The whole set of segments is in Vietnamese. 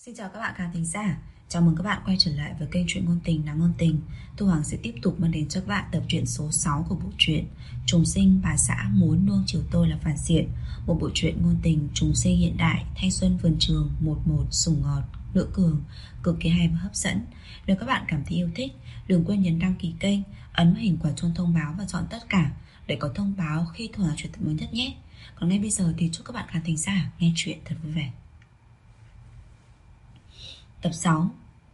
Xin chào các bạn khán thính giả. Chào mừng các bạn quay trở lại với kênh truyện ngôn tình Nàng Ngôn Tình. Thu Hoàng sẽ tiếp tục mang đến cho các bạn tập truyện số 6 của bộ truyện Trùng sinh bà xã muốn nuông chiều tôi là phản diện. Một bộ truyện ngôn tình trùng sinh hiện đại, thanh xuân vườn trường, 11 sủng ngọt, nữ cường, cực kỳ hay và hấp dẫn. Nếu các bạn cảm thấy yêu thích, đừng quên nhấn đăng ký kênh, ấn vào hình quả chuông thông báo và chọn tất cả để có thông báo khi Thu Hoàng truyện tập mới nhất nhé. Còn ngay bây giờ thì chúc các bạn khán thính giả nghe truyện thật vui vẻ. Tập 6.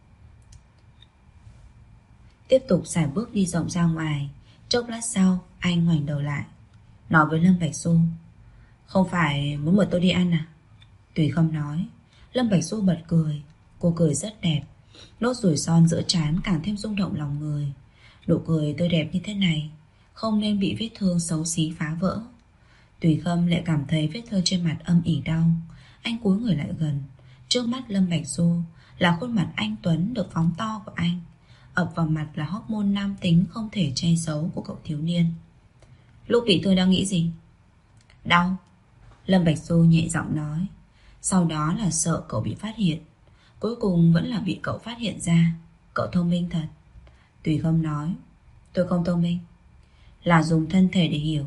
Tiếp tục xài bước đi rộng ra ngoài. Chốc lát sau anh ngoảnh đầu lại, nói với Lâm Bạch Du: "Không phải muốn mời tôi đi ăn à?" Tùy Không nói. Lâm Bạch Du bật cười. Cô cười rất đẹp, nốt ruồi son giữa trán càng thêm rung động lòng người. Nụ cười tươi đẹp như thế này không nên bị vết thương xấu xí phá vỡ. Tùy Khâm lại cảm thấy vết thương trên mặt âm ỉ đau. Anh cúi người lại gần. Trước mắt Lâm Bạch Du là khuôn mặt anh tuấn được phóng to của anh. Ập vào mặt là hormone nam tính không thể che giấu của cậu thiếu niên. "Lúc bị thương đang nghĩ gì?" "Đau." Lâm Bạch Du nhẹ giọng nói. Sau đó là sợ cậu bị phát hiện. Cuối cùng vẫn là bị cậu phát hiện ra. "Cậu thông minh thật." Tùy Khâm nói. "Tôi không thông minh, là dùng thân thể để hiểu."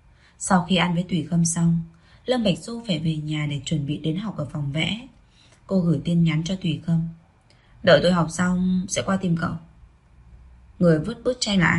Sau khi ăn với Tùy Khâm xong, Lâm Bạch Du phải về nhà để chuẩn bị đến học ở phòng vẽ. Cô gửi tin nhắn cho Tùy Khâm: "Đợi tôi học xong sẽ qua tìm cậu." "Người vứt bức tranh là ai?"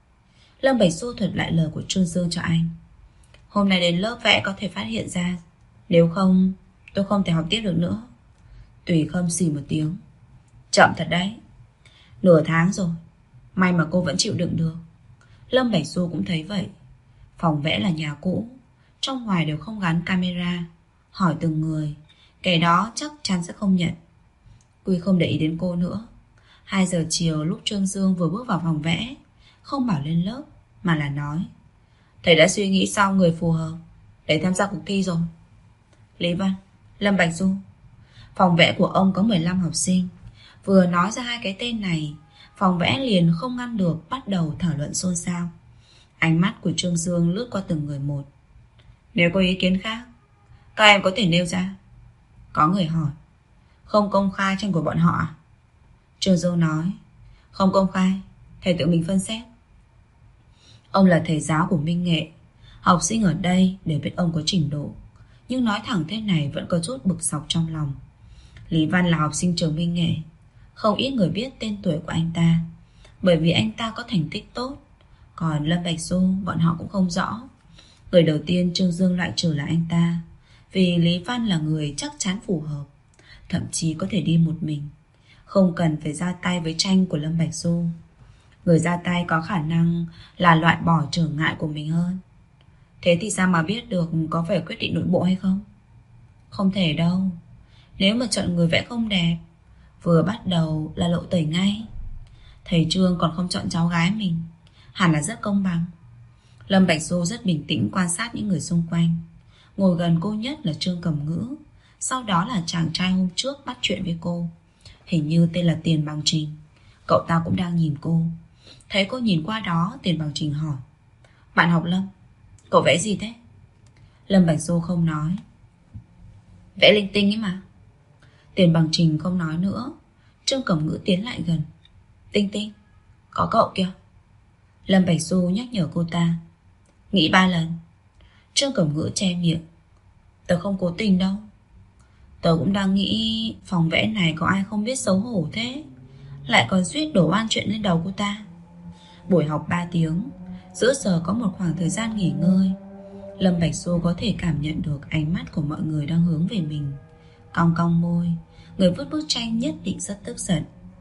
Lâm Bạch Du thuật lại lời của Trương Dương cho anh. "Hôm nay đến lớp vẽ có thể phát hiện ra, nếu không tôi không thể học tiếp được nữa." Tùy Khâm xì một tiếng. "Chậm thật đấy. Nửa tháng rồi, may mà cô vẫn chịu đựng được." Lâm Bạch Du cũng thấy vậy. Phòng vẽ là nhà cũ, trong ngoài đều không gắn camera. Hỏi từng người, kẻ đó chắc chắn sẽ không nhận. Quy không để ý đến cô nữa. 2 giờ chiều lúc Trương Dương vừa bước vào phòng vẽ, không bảo lên lớp mà là nói: "Thầy đã suy nghĩ xong người phù hợp để tham gia cuộc thi rồi." "Lý Văn, Lâm Bạch Du." Phòng vẽ của ông có 15 học sinh. Vừa nói ra 2 cái tên này, phòng vẽ liền không ngăn được bắt đầu thảo luận xôn xao. Ánh mắt của Trương Dương lướt qua từng người một. "Nếu có ý kiến khác, các em có thể nêu ra." Có người hỏi: "Không công khai tranh của bọn họ à?" Trương Dương nói: "Không công khai, thầy tự mình phân xét." Ông là thầy giáo của Minh Nghệ, học sinh ở đây đều biết ông có trình độ, nhưng nói thẳng thế này vẫn có chút bực dọc trong lòng. Lý Văn là học sinh trường Minh Nghệ, không ít người biết tên tuổi của anh ta, bởi vì anh ta có thành tích tốt. Còn Lâm Bạch Du bọn họ cũng không rõ. Người đầu tiên Trương Dương loại trừ là anh ta, vì Lý Văn là người chắc chắn phù hợp, thậm chí có thể đi một mình, không cần phải ra tay với tranh của Lâm Bạch Du. Người ra tay có khả năng là loại bỏ trở ngại của mình hơn. Thế thì sao mà biết được có phải quyết định nội bộ hay không? Không thể đâu. Nếu mà chọn người vẽ không đẹp, vừa bắt đầu là lộ tẩy ngay. Thầy Trương còn không chọn cháu gái mình, hẳn là rất công bằng. Lâm Bạch Du rất bình tĩnh quan sát những người xung quanh. Ngồi gần cô nhất là Trương Cẩm Ngữ, sau đó là chàng trai hôm trước bắt chuyện với cô, hình như tên là Tiền Bằng Trình. Cậu ta cũng đang nhìn cô. Thấy cô nhìn qua đó, Tiền Bằng Trình hỏi: "Bạn học Lâm, cậu vẽ gì thế?" Lâm Bạch Du không nói. "Vẽ linh tinh ấy mà." Tiền Bằng Trình không nói nữa. Trương Cẩm Ngữ tiến lại gần. "Tinh Tinh, có cậu kìa." Lâm Bạch Du nhắc nhở cô ta. "Nghĩ 3 lần." Trương Cẩm Ngữ che miệng. "Tớ không cố tình đâu. Tớ cũng đang nghĩ phòng vẽ này có ai không biết xấu hổ thế, lại còn suýt đổ oan chuyện lên đầu cô ta." Buổi học 3 tiếng, giữa giờ có một khoảng thời gian nghỉ ngơi. Lâm Bạch Du có thể cảm nhận được ánh mắt của mọi người đang hướng về mình. Cong cong môi, người vứt bức tranh nhất định rất tức giận.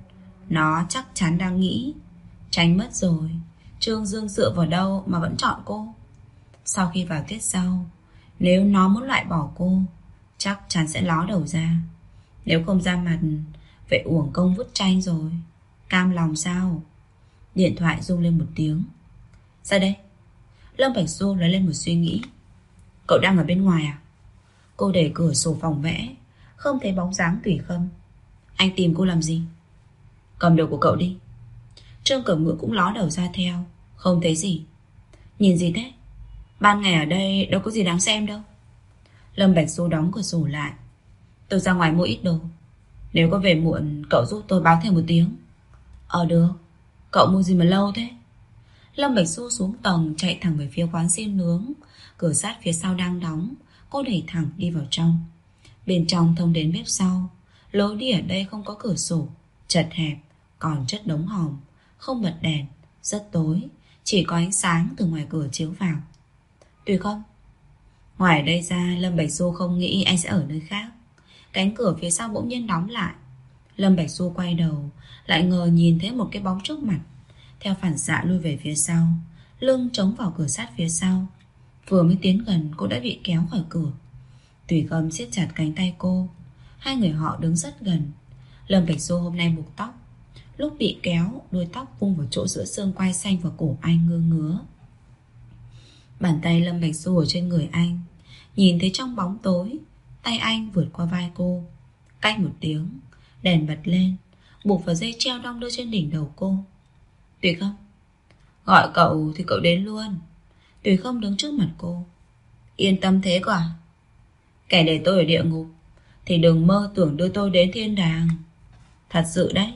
Nó chắc chắn đang nghĩ: tranh mất rồi, Trương Dương dựa vào đâu mà vẫn chọn cô. Sau khi vào tiết sau, nếu nó muốn loại bỏ cô, chắc chắn sẽ ló đầu ra. Nếu không ra mặt, vậy uổng công vứt tranh rồi. Cam lòng sao? Điện thoại rung lên một tiếng. "Ra đây." Lâm Bạch Du lấy lên một suy nghĩ. "Cậu đang ở bên ngoài à?" Cô đẩy cửa sổ phòng vẽ, không thấy bóng dáng Tùy Khâm. "Anh tìm cô làm gì?" "Cầm đồ của cậu đi." Trương Cẩm Ngữ cũng ló đầu ra theo. "Không thấy gì." "Nhìn gì thế? Ban ngày ở đây đâu có gì đáng xem đâu." Lâm Bạch Du đóng cửa sổ lại. "Tôi ra ngoài mua ít đồ." Nếu có về muộn, cậu giúp tôi báo thêm một tiếng. Được. Cậu mua gì mà lâu thế? Lâm Bạch Du xuống tầng chạy thẳng về phía quán xiên nướng. Cửa sắt phía sau đang đóng. Cô đẩy thẳng đi vào trong. Bên trong thông đến bếp sau. Lối đi ở đây không có cửa sổ, chật hẹp, còn chất đống hòm. Không bật đèn, rất tối. Chỉ có ánh sáng từ ngoài cửa chiếu vào. Tùy không? Ngoài đây ra, Lâm Bạch Du không nghĩ anh sẽ ở nơi khác. Cánh cửa phía sau bỗng nhiên đóng lại. Lâm Bạch Du quay đầu, lại ngờ nhìn thấy một cái bóng trước mặt. Theo phản xạ lui về phía sau, lưng chống vào cửa sắt phía sau. Vừa mới tiến gần, cô đã bị kéo khỏi cửa. Tùy Khâm siết chặt cánh tay cô. Hai người họ đứng rất gần. Lâm Bạch Du hôm nay buộc tóc. Lúc bị kéo, đuôi tóc vung vào chỗ giữa xương quai xanh và cổ anh ngứa ngứa. Bàn tay Lâm Bạch Du ở trên người anh. Nhìn thấy trong bóng tối, tay anh vượt qua vai cô. Cách một tiếng, đèn bật lên, buộc vào dây treo đong đưa trên đỉnh đầu cô. Tùy Khâm. Gọi cậu thì cậu đến luôn. Tùy Khâm đứng trước mặt cô. Yên tâm thế cơ à? Kẻ để tôi ở địa ngục thì đừng mơ tưởng đưa tôi đến thiên đàng. Thật sự đấy.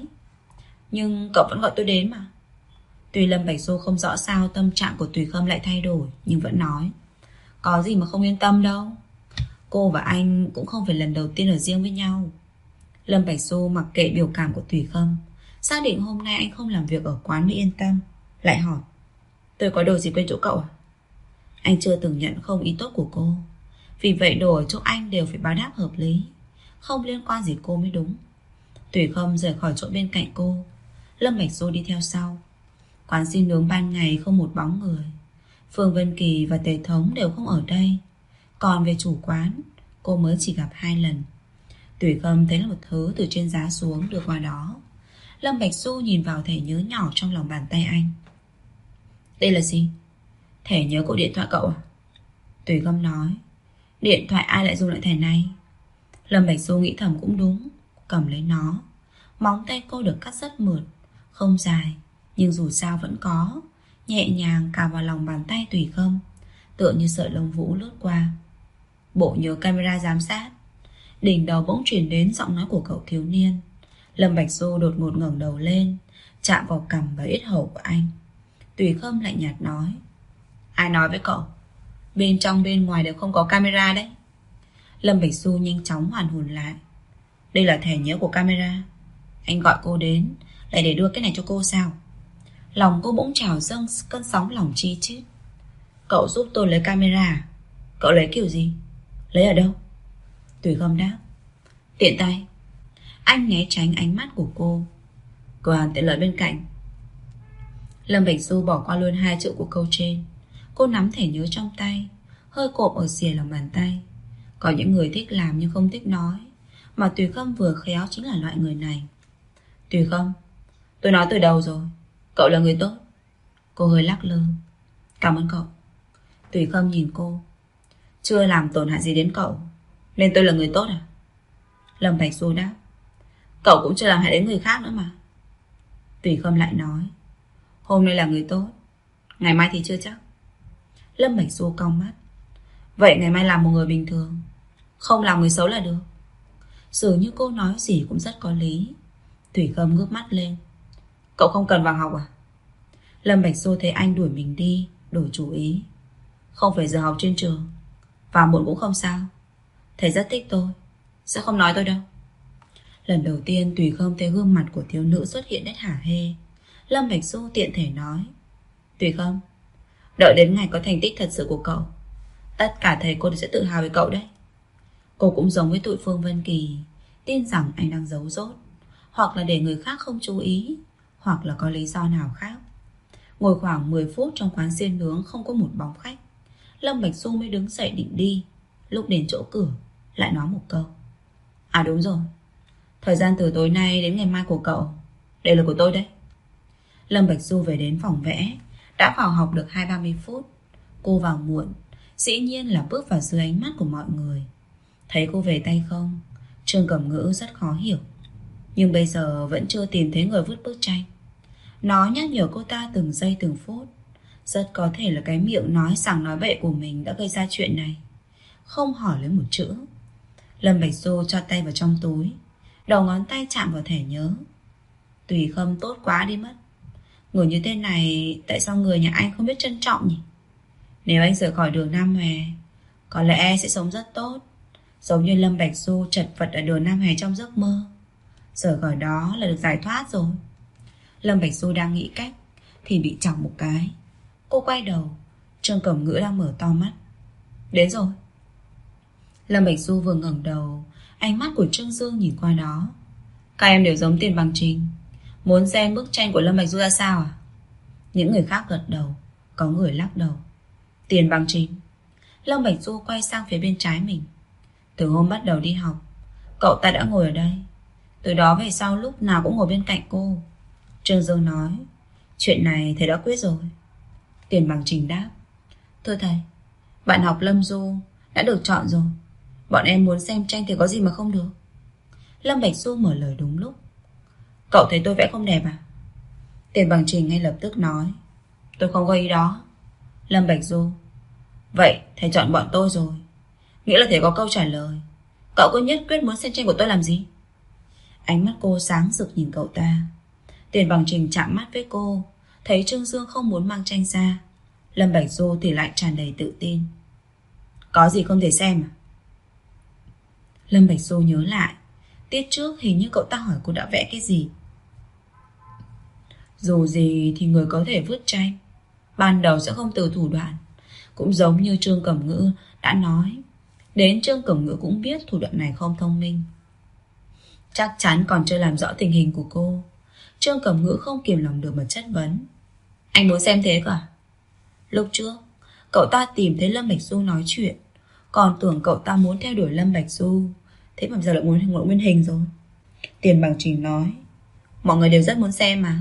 Nhưng cậu vẫn gọi tôi đến mà. Tuy Lâm Bạch Du không rõ sao tâm trạng của Tùy Khâm lại thay đổi, nhưng vẫn nói. Có gì mà không yên tâm đâu. Cô và anh cũng không phải lần đầu tiên ở riêng với nhau. Lâm Bạch Du mặc kệ biểu cảm của Tùy Khâm, xác định hôm nay anh không làm việc ở quán mới yên tâm. Lại hỏi. Tôi có đồ gì quên chỗ cậu à? Anh chưa từng nhận không ý tốt của cô. Vì vậy đồ ở chỗ anh đều phải báo đáp hợp lý, không liên quan gì cô mới đúng. Tùy Khâm rời khỏi chỗ bên cạnh cô. Lâm Bạch Du đi theo sau. Quán xiên nướng ban ngày không một bóng người. Phương Vân Kỳ và Tề Thống đều không ở đây. Còn về chủ quán, cô mới chỉ gặp 2 lần. Tùy Khâm thấy là một thứ từ trên giá xuống đưa qua đó. Lâm Bạch Du nhìn vào thẻ nhớ nhỏ trong lòng bàn tay anh. Đây là gì? Thẻ nhớ của điện thoại cậu à? Tùy Khâm nói. Điện thoại ai lại dùng lại thẻ này? Lâm Bạch Du nghĩ thầm cũng đúng. Cầm lấy nó. Móng tay cô được cắt rất mượt, không dài, nhưng dù sao vẫn có. Nhẹ nhàng cào vào lòng bàn tay Tùy Khâm, tựa như sợi lông vũ lướt qua. Bộ nhớ camera giám sát. Đỉnh đầu bỗng truyền đến giọng nói của cậu thiếu niên. Lâm Bạch Du đột ngột ngẩng đầu lên, chạm vào cằm và yết hầu của anh. Tùy Khâm lạnh nhạt nói. Ai nói với cậu? Bên trong bên ngoài đều không có camera đấy. Lâm Bạch Du nhanh chóng hoàn hồn lại. Đây là thẻ nhớ của camera. Anh gọi cô đến lại để đưa cái này cho cô sao? Lòng cô bỗng trào dâng cơn sóng lòng chi chít. Cậu giúp tôi lấy camera. Cậu lấy kiểu gì? Lấy ở đâu? Tùy Khâm đáp. Tiện tay. Anh né tránh ánh mắt của cô. Cửa hàng tiện lợi bên cạnh. Lâm Bạch Du bỏ qua luôn 2 chữ của câu trên. Cô nắm thẻ nhớ trong tay, hơi cộp ở xìa lòng bàn tay. Có những người thích làm nhưng không thích nói, mà Tùy Khâm vừa khéo chính là loại người này. Tùy Khâm, tôi nói từ đầu rồi, cậu là người tốt. Cô hơi lắc lư. Cảm ơn cậu. Tùy Khâm nhìn cô. Chưa làm tổn hại gì đến cậu, nên tôi là người tốt à? Lâm Bạch Du đáp. Cậu cũng chưa làm hại đến người khác nữa mà. Tùy Khâm lại nói. Hôm nay là người tốt, ngày mai thì chưa chắc. Lâm Bạch Du cau mắt. Vậy ngày mai làm một người bình thường, không làm người xấu là được. Dường như cô nói gì cũng rất có lý. Tùy Khâm ngước mắt lên. Cậu không cần vào học à? Lâm Bạch Du thấy anh đuổi mình đi, đổi chủ ý. Không phải giờ học trên trường, vào muộn cũng không sao. Thầy rất thích tôi, sẽ không nói tôi đâu. Lần đầu tiên Tùy Khâm thấy gương mặt của thiếu nữ xuất hiện nét hả hê. Lâm Bạch Du tiện thể nói. Tùy Khâm, đợi đến ngày có thành tích thật sự của cậu, tất cả thầy cô sẽ tự hào về cậu đấy. Cô cũng giống với tụi Phương Vân Kỳ, tin rằng anh đang giấu dốt, hoặc là để người khác không chú ý, hoặc là có lý do nào khác. Ngồi khoảng 10 phút trong quán xiên nướng không có một bóng khách. Lâm Bạch Du mới đứng dậy định đi. Lúc đến chỗ cửa lại nói một câu. À đúng rồi, thời gian từ tối nay đến ngày mai của cậu đều là của tôi đấy. Lâm Bạch Du về đến phòng vẽ, đã vào học được 20-30 phút. Cô vào muộn, dĩ nhiên là bước vào dưới ánh mắt của mọi người. Thấy cô về tay không, Trương Cẩm Ngữ rất khó hiểu. Nhưng bây giờ vẫn chưa tìm thấy người vứt bức tranh. Nó nhắc nhở cô ta từng giây từng phút. Rất có thể là cái miệng nói sằng nói bậy của mình đã gây ra chuyện này. Không hỏi lấy một chữ. Lâm Bạch Du cho tay vào trong túi, Đầu ngón tay chạm vào thẻ nhớ. Tùy Khâm tốt quá đi mất. Người như thế này, tại sao người nhà anh không biết trân trọng nhỉ? Nếu anh rời khỏi đường Nam Hề, có lẽ sẽ sống rất tốt, giống như Lâm Bạch Du chật vật ở đường Nam Hề trong giấc mơ. Rời khỏi đó là được giải thoát rồi. Lâm Bạch Du đang nghĩ cách thì bị chọc một cái. Cô quay đầu, Trương Cẩm Ngữ đang mở to mắt. Đến rồi. Lâm Bạch Du vừa ngẩng đầu, ánh mắt của Trương Dương nhìn qua đó. Các em đều giống Tiền Bằng Trình. Muốn xem bức tranh của Lâm Bạch Du ra sao à? Những người khác gật đầu, có người lắc đầu. Tiền Bằng Trình. Lâm Bạch Du quay sang phía bên trái mình. Từ hôm bắt đầu đi học, cậu ta đã ngồi ở đây. Từ đó về sau lúc nào cũng ngồi bên cạnh cô. Trương Dương nói, chuyện này thầy đã quyết rồi. Tiền Bằng Trình đáp, thưa thầy, bạn học Lâm Du đã được chọn rồi. Bọn em muốn xem tranh thì có gì mà không được. Lâm Bạch Du mở lời đúng lúc. Cậu thấy tôi vẽ không đẹp à? Tiền Bằng Trình ngay lập tức nói, tôi không có ý đó. Lâm Bạch Du, vậy thầy chọn bọn tôi rồi, nghĩa là thầy có câu trả lời. Cậu cứ nhất quyết muốn xem tranh của tôi làm gì? Ánh mắt cô sáng rực nhìn cậu ta. Tiền Bằng Trình chạm mắt với cô, thấy Trương Dương không muốn mang tranh ra. Lâm Bạch Du thì lại tràn đầy tự tin. Có gì không thể xem à? Lâm Bạch Du nhớ lại, tiết trước hình như cậu ta hỏi cô đã vẽ cái gì. Dù gì thì người có thể vứt tranh ban đầu sẽ không từ thủ đoạn. Cũng giống như Trương Cẩm Ngữ đã nói, đến Trương Cẩm Ngữ cũng biết thủ đoạn này không thông minh. Chắc chắn còn chưa làm rõ tình hình của cô. Trương Cẩm Ngữ không kìm lòng được mà chất vấn. Anh muốn xem thế cả? Lúc trước cậu ta tìm thấy Lâm Bạch Du nói chuyện, còn tưởng cậu ta muốn theo đuổi Lâm Bạch Du, thế mà giờ lại muốn ngộ nguyên hình rồi. Tiền Bằng Trình nói, mọi người đều rất muốn xem mà.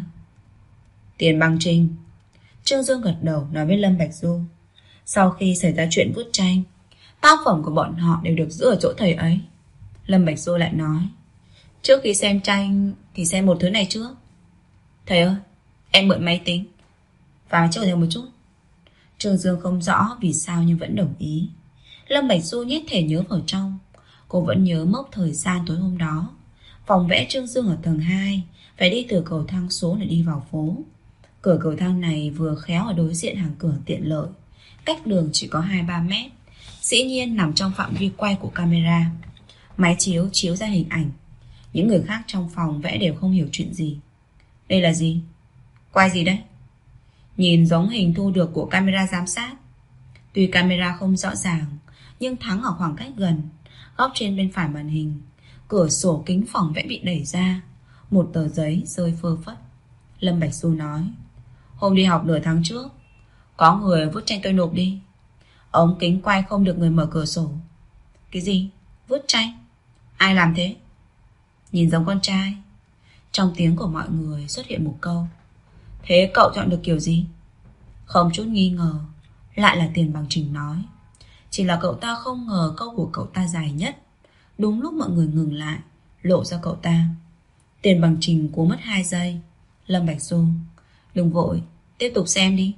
Tiền Bằng Trình. Trương Dương gật đầu nói với Lâm Bạch Du. Sau khi xảy ra chuyện vứt tranh, tác phẩm của bọn họ đều được giữ ở chỗ thầy ấy. Lâm Bạch Du lại nói, trước khi xem tranh thì xem một thứ này trước. Thầy ơi, em mượn máy tính và cho thầy một chút. Trương Dương không rõ vì sao nhưng vẫn đồng ý. Lâm Bạch Du nhét thẻ nhớ vào trong. Cô vẫn nhớ mốc thời gian tối hôm đó. Phòng vẽ Trương Dương ở tầng 2, phải đi từ cầu thang số để đi vào phố. Cửa cầu thang này vừa khéo ở đối diện hàng cửa tiện lợi, cách đường chỉ có 2-3 mét. Dĩ nhiên nằm trong phạm vi quay của camera. Máy chiếu chiếu ra hình ảnh. Những người khác trong phòng vẽ đều không hiểu chuyện gì. Đây là gì? Quay gì đấy? Nhìn giống hình thu được của camera giám sát. Tuy camera không rõ ràng, nhưng thắng ở khoảng cách gần. Góc trên bên phải màn hình, cửa sổ kính phòng vẽ bị đẩy ra. Một tờ giấy rơi phơ phất. Lâm Bạch Du nói, hôm đi học nửa tháng trước, có người vứt tranh tôi nộp đi. Ống kính quay không được người mở cửa sổ. Cái gì? Vứt tranh? Ai làm thế? Nhìn giống con trai. Trong tiếng của mọi người xuất hiện một câu. Thế cậu chọn được kiểu gì? Không chút nghi ngờ, lại là Tiền Bằng Trình nói. Chỉ là cậu ta không ngờ câu của cậu ta dài nhất. Đúng lúc mọi người ngừng lại, lộ ra cậu ta. Tiền Bằng Trình cố mất 2 giây. Lâm Bạch Du, đừng vội, tiếp tục xem đi.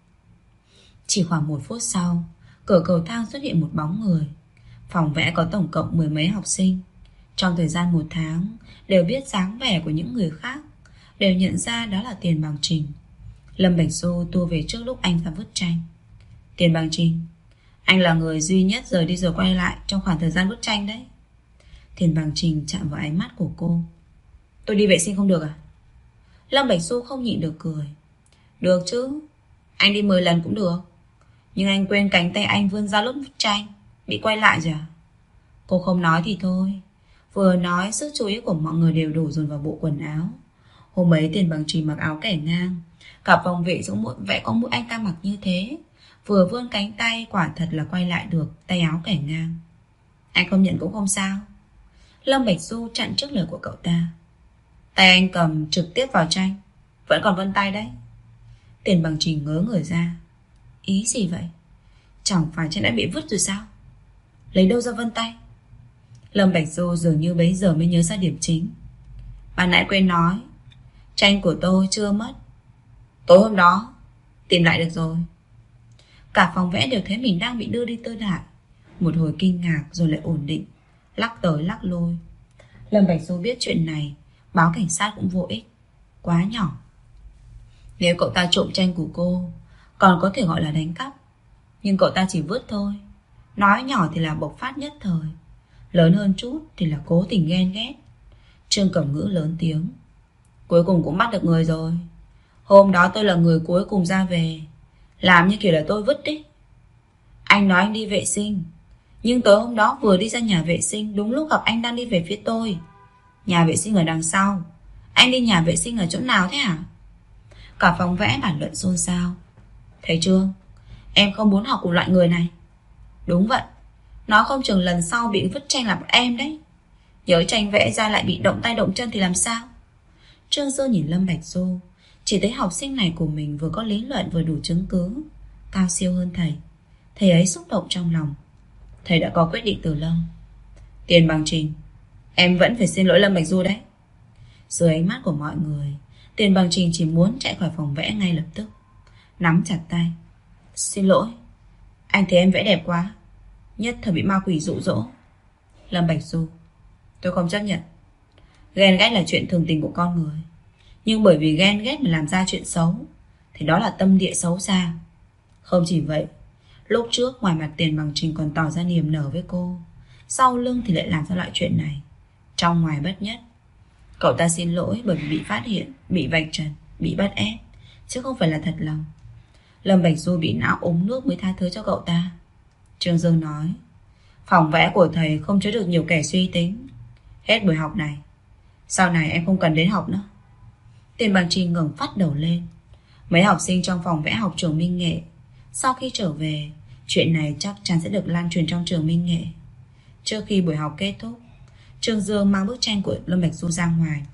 Chỉ khoảng 1 phút sau, cửa cầu thang xuất hiện một bóng người. Phòng vẽ có tổng cộng 10 mấy học sinh. Trong thời gian 1 tháng, đều biết dáng vẻ của những người khác, đều nhận ra đó là Tiền Bằng Trình. Lâm Bạch Du tua về trước lúc anh ta vứt tranh. Tiền Bằng Trình, anh là người duy nhất rời đi rồi quay lại trong khoảng thời gian vứt tranh đấy. Tiền Bằng Trình chạm vào ánh mắt của cô. Tôi đi vệ sinh không được à? Lâm Bạch Du không nhịn được cười. Được chứ, anh đi 10 lần cũng được. Nhưng anh quên cánh tay anh vươn ra lúc vứt tranh, bị quay lại rồi à? Cô không nói thì thôi. Vừa nói sức chú ý của mọi người đều đổ dồn vào bộ quần áo. Hôm ấy Tiền Bằng Trình mặc áo kẻ ngang, cả phòng vệ giống vẽ có mỗi anh ta mặc như thế. Vừa vươn cánh tay quả thật là quay lại được tay áo kẻ ngang. Anh không nhận cũng không sao. Lâm Bạch Du chặn trước lời của cậu ta. Tay anh cầm trực tiếp vào tranh, vẫn còn vân tay đấy. Tiền Bằng Trình ngớ người ra. Ý gì vậy? Chẳng phải tranh đã bị vứt rồi sao? Lấy đâu ra vân tay? Lâm Bạch Du dường như bấy giờ mới nhớ ra điểm chính. Bạn nãy quên nói, tranh của tôi chưa mất. Tối hôm đó tìm lại được rồi. Cả phòng vẽ đều thấy mình đang bị đưa đi tơ lại. Một hồi kinh ngạc rồi lại ổn định, lắc tới lắc lôi. Lâm Bạch Du biết chuyện này, báo cảnh sát cũng vô ích, quá nhỏ. Nếu cậu ta trộm tranh của cô, còn có thể gọi là đánh cắp. Nhưng cậu ta chỉ vứt thôi. Nói nhỏ thì là bộc phát nhất thời, lớn hơn chút thì là cố tình ghen ghét. Trương Cẩm Ngữ lớn tiếng: cuối cùng cũng bắt được người rồi. Hôm đó tôi là người cuối cùng ra về, làm như kiểu là tôi vứt đi. Anh nói anh đi vệ sinh, nhưng tối hôm đó vừa đi ra nhà vệ sinh, đúng lúc gặp anh đang đi về phía tôi. Nhà vệ sinh ở đằng sau. Anh đi nhà vệ sinh ở chỗ nào thế hả? Cả phòng vẽ bàn luận xôn xao. Thấy chưa, em không muốn học cùng loại người này. Đúng vậy, nó không chừng lần sau bị vứt tranh là bọn em đấy. Nhớ tranh vẽ ra lại bị động tay động chân thì làm sao? Trương Dương nhìn Lâm Bạch Du, chỉ thấy học sinh này của mình vừa có lý luận vừa đủ chứng cứ, cao siêu hơn thầy. Thầy ấy xúc động trong lòng. Thầy đã có quyết định từ lâu. Tiền bằng Trình, em vẫn phải xin lỗi Lâm Bạch Du đấy. Dưới ánh mắt của mọi người, Tiền bằng Trình chỉ muốn chạy khỏi phòng vẽ ngay lập tức, nắm chặt tay. Xin lỗi, anh thấy em vẽ đẹp quá, nhất thời bị ma quỷ dụ dỗ. Lâm Bạch Du, tôi không chấp nhận. Ghen ghét là chuyện thường tình của con người, nhưng bởi vì ghen ghét mà làm ra chuyện xấu thì đó là tâm địa xấu xa. Không chỉ vậy, lúc trước ngoài mặt Tiền bằng Trình còn tỏ ra niềm nở với cô, sau lưng thì lại làm ra loại chuyện này. Trong ngoài bất nhất. Cậu ta xin lỗi bởi vì bị phát hiện, bị vạch trần, bị bắt ép, chứ không phải là thật lòng. Lâm Bạch Du bị não ống nước mới tha thứ cho cậu ta. Trương Dương nói: phòng vẽ của thầy không chứa được nhiều kẻ suy tính. Hết buổi học này, sau này em không cần đến học nữa. Tiền bằng Trình ngẩng phát đầu lên. Mấy học sinh trong phòng vẽ học trường Minh Nghệ sau khi trở về, chuyện này chắc chắn sẽ được lan truyền trong trường Minh Nghệ. Trước khi buổi học kết thúc, Trương Dương mang bức tranh của Lâm Bạch Du ra ngoài.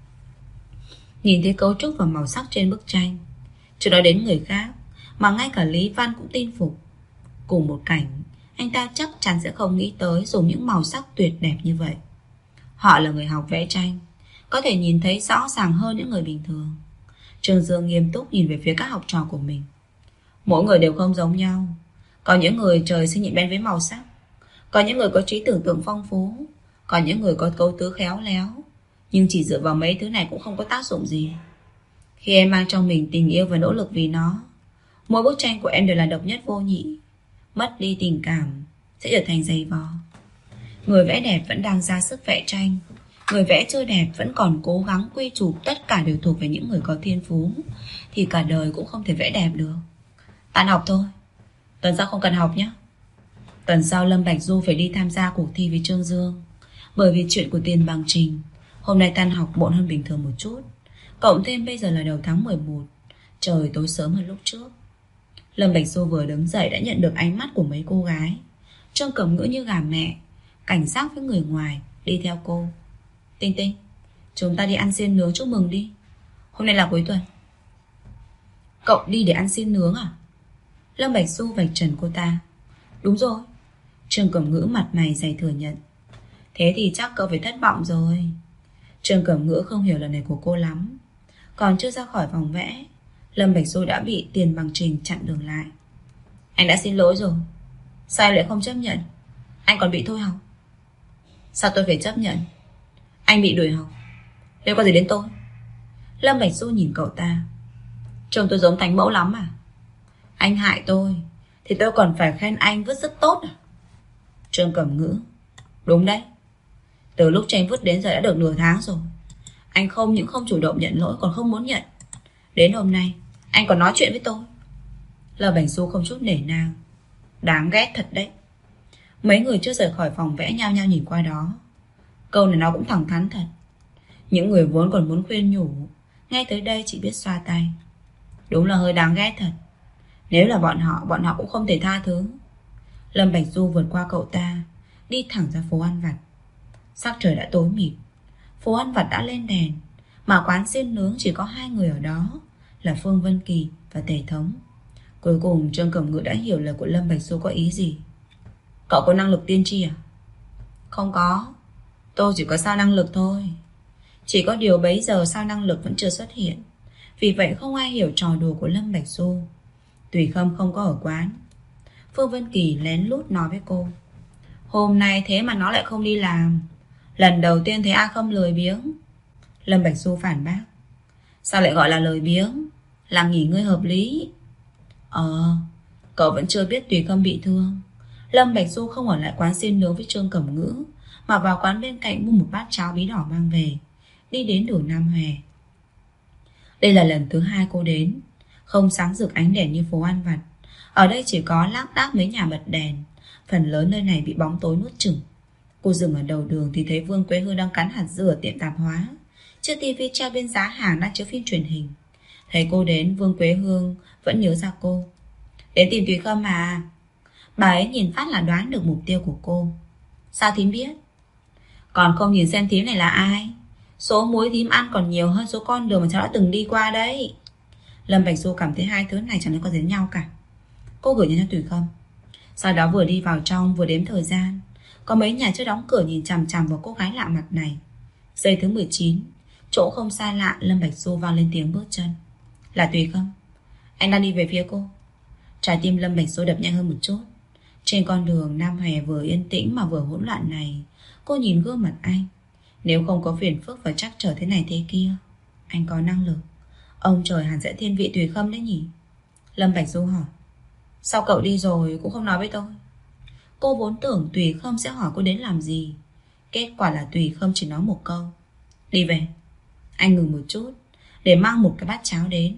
Nhìn thấy cấu trúc và màu sắc trên bức tranh, chưa nói đến người khác, mà ngay cả Lý Văn cũng tin phục. Cùng một cảnh, anh ta chắc chắn sẽ không nghĩ tới dùng những màu sắc tuyệt đẹp như vậy. Họ là người học vẽ tranh, có thể nhìn thấy rõ ràng hơn những người bình thường. Trương Dương nghiêm túc nhìn về phía các học trò của mình. Mỗi người đều không giống nhau. Có những người trời sinh nhạy bén với màu sắc, có những người có trí tưởng tượng phong phú, có những người có cấu tứ khéo léo. Nhưng chỉ dựa vào mấy thứ này cũng không có tác dụng gì. Khi em mang trong mình tình yêu và nỗ lực vì nó, mỗi bức tranh của em đều là độc nhất vô nhị. Mất đi tình cảm sẽ trở thành dày vò. Người vẽ đẹp vẫn đang ra sức vẽ tranh, người vẽ chưa đẹp vẫn còn cố gắng quy chụp tất cả đều thuộc về những người có thiên phú, thì cả đời cũng không thể vẽ đẹp được. Tan học thôi, tuần sau không cần học nhé. Tuần sau Lâm Bạch Du phải đi tham gia cuộc thi với Trương Dương. Bởi vì chuyện của Tiền bằng Trình, hôm nay tan học muộn hơn bình thường một chút. Cộng thêm bây giờ là đầu tháng 11, trời tối sớm hơn lúc trước. Lâm Bạch Du vừa đứng dậy đã nhận được ánh mắt của mấy cô gái. Trương Cẩm Ngữ như gà mẹ, cảnh giác với người ngoài, đi theo cô. Tinh Tinh, chúng ta đi ăn xiên nướng chúc mừng đi. Hôm nay là cuối tuần. Cậu đi để ăn xiên nướng à? Lâm Bạch Du vạch trần cô ta. Đúng rồi. Trương Cẩm Ngữ mặt mày dày thừa nhận. Thế thì chắc cậu phải thất vọng rồi. Trương Cẩm Ngữ không hiểu lần này của cô lắm. Còn chưa ra khỏi phòng vẽ, Lâm Bạch Du đã bị Tiền bằng Trình chặn đường lại. Anh đã xin lỗi rồi, sao em lại không chấp nhận? Anh còn bị thôi học. Sao tôi phải chấp nhận? Anh bị đuổi học, liên quan gì đến tôi? Lâm Bạch Du nhìn cậu ta. Trông tôi giống thánh mẫu lắm à? Anh hại tôi thì tôi còn phải khen anh vứt rất tốt à? Trương Cẩm Ngữ. Đúng đấy, từ lúc tranh vứt đến giờ đã được nửa tháng rồi. Anh không những không chủ động nhận lỗi, còn không muốn nhận. Đến hôm nay anh còn nói chuyện với tôi. Lâm Bạch Du không chút nể nang. Đáng ghét thật đấy. Mấy người chưa rời khỏi phòng vẽ nhao nhao nhìn qua đó. Câu này nó cũng thẳng thắn thật. Những người vốn còn muốn khuyên nhủ, nghe tới đây chỉ biết xoa tay. Đúng là hơi đáng ghét thật. Nếu là bọn họ cũng không thể tha thứ. Lâm Bạch Du vượt qua cậu ta, đi thẳng ra phố ăn vặt. Sắc trời đã tối mịt, phố ăn vặt đã lên đèn, mà quán xiên nướng chỉ có hai người ở đó, là Phương Vân Kỳ và Tề Thống. Cuối cùng Trương Cẩm Ngữ đã hiểu lời của Lâm Bạch Du có ý gì. Cậu có năng lực tiên tri à? Không có, tôi chỉ có sao năng lực thôi. Chỉ có điều bấy giờ sao năng lực vẫn chưa xuất hiện, vì vậy không ai hiểu trò đùa của Lâm Bạch Du. Tùy Khâm không có ở quán. Phương Vân Kỳ lén lút nói với cô. Hôm nay thế mà nó lại không đi làm. Lần đầu tiên thấy A Khâm lười biếng. Lâm Bạch Du phản bác. Sao lại gọi là lười biếng? Là nghỉ ngơi hợp lý. Cậu vẫn chưa biết Tùy Khâm bị thương. Lâm Bạch Du không ở lại quán xiên nướng với Trương Cẩm Ngữ, mà vào quán bên cạnh mua một bát cháo bí đỏ mang về, đi đến đường Nam Hòe. Đây là lần thứ 2 cô đến. Không sáng rực ánh đèn như phố ăn vặt. Ở đây chỉ có lác đác mấy nhà bật đèn. Phần lớn nơi này bị bóng tối nuốt chửng. Cô dừng ở đầu đường thì thấy Vương Quế Hương đang cắn hạt dưa ở tiệm tạp hóa. Chiếc tivi treo bên giá hàng đang chiếu phim truyền hình. Thấy cô đến, Vương Quế Hương vẫn nhớ ra cô. Đến tìm Tùy Khâm à? Bà ấy nhìn phát là đoán được mục tiêu của cô. Sao thím biết? Còn không nhìn xem thím này là ai? Số muối thím ăn còn nhiều hơn số con đường mà cháu đã từng đi qua đấy. Lâm Bạch Du cảm thấy hai thứ này chẳng có dính nhau cả. Cô gửi nhắn cho Tùy Khâm. Sau đó vừa đi vào trong vừa đếm thời gian. Có mấy nhà chưa đóng cửa nhìn chằm chằm vào cô gái lạ mặt này. Giây thứ 19, chỗ không xa lạ, Lâm Bạch Du vang lên tiếng bước chân. Là Tùy Khâm. Anh đang đi về phía cô. Trái tim Lâm Bạch Du đập nhanh hơn một chút. Trên con đường Nam Hòe vừa yên tĩnh mà vừa hỗn loạn này, cô nhìn gương mặt anh. Nếu không có phiền phức và trắc trở thế này thế kia, anh có năng lực. Ông trời hẳn sẽ thiên vị Tùy Khâm đấy nhỉ? Lâm Bạch Du hỏi. Sao cậu đi rồi cũng không nói với tôi? Cô vốn tưởng Tùy Khâm sẽ hỏi cô đến làm gì. Kết quả là Tùy Khâm chỉ nói một câu. Đi về. Anh ngừng một chút để mang một cái bát cháo đến.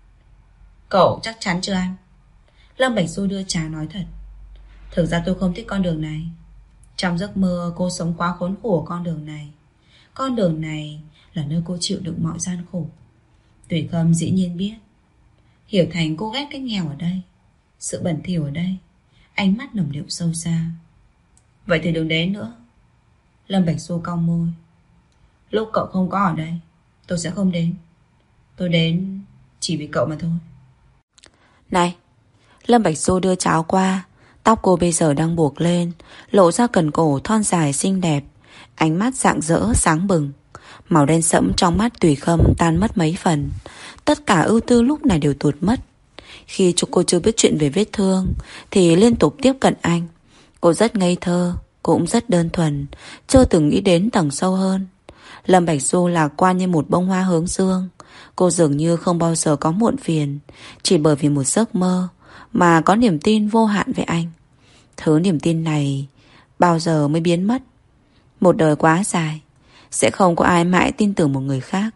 Cậu chắc chắn chưa ăn? Lâm Bạch Du đưa trà nói thật. Thực ra tôi không thích con đường này. Trong giấc mơ cô sống quá khốn khổ ở con đường này. Con đường này là nơi cô chịu đựng mọi gian khổ. Tùy Khâm dĩ nhiên biết. Hiểu Thành cô ghét cái nghèo ở đây, sự bẩn thỉu ở đây. Ánh mắt nồng điệu sâu xa. Vậy thì đừng đến nữa. Lâm Bạch Du cong môi. Lúc cậu không có ở đây, tôi sẽ không đến. Tôi đến chỉ vì cậu mà thôi. Này. Lâm Bạch Du đưa cháo qua. Tóc cô bây giờ đang buộc lên, lộ ra cần cổ thon dài xinh đẹp. Ánh mắt rạng rỡ sáng bừng. Màu đen sẫm trong mắt Tùy Khâm tan mất mấy phần. Tất cả ưu tư lúc này đều tuột mất. Khi cô chưa biết chuyện về vết thương thì liên tục tiếp cận anh. Cô rất ngây thơ, cũng rất đơn thuần, chưa từng nghĩ đến tầng sâu hơn. Lâm Bạch Du lạc quan như một bông hoa hướng dương. Cô dường như không bao giờ có muộn phiền, chỉ bởi vì một giấc mơ mà có niềm tin vô hạn về anh. Thứ niềm tin này bao giờ mới biến mất? Một đời quá dài, sẽ không có ai mãi tin tưởng một người khác.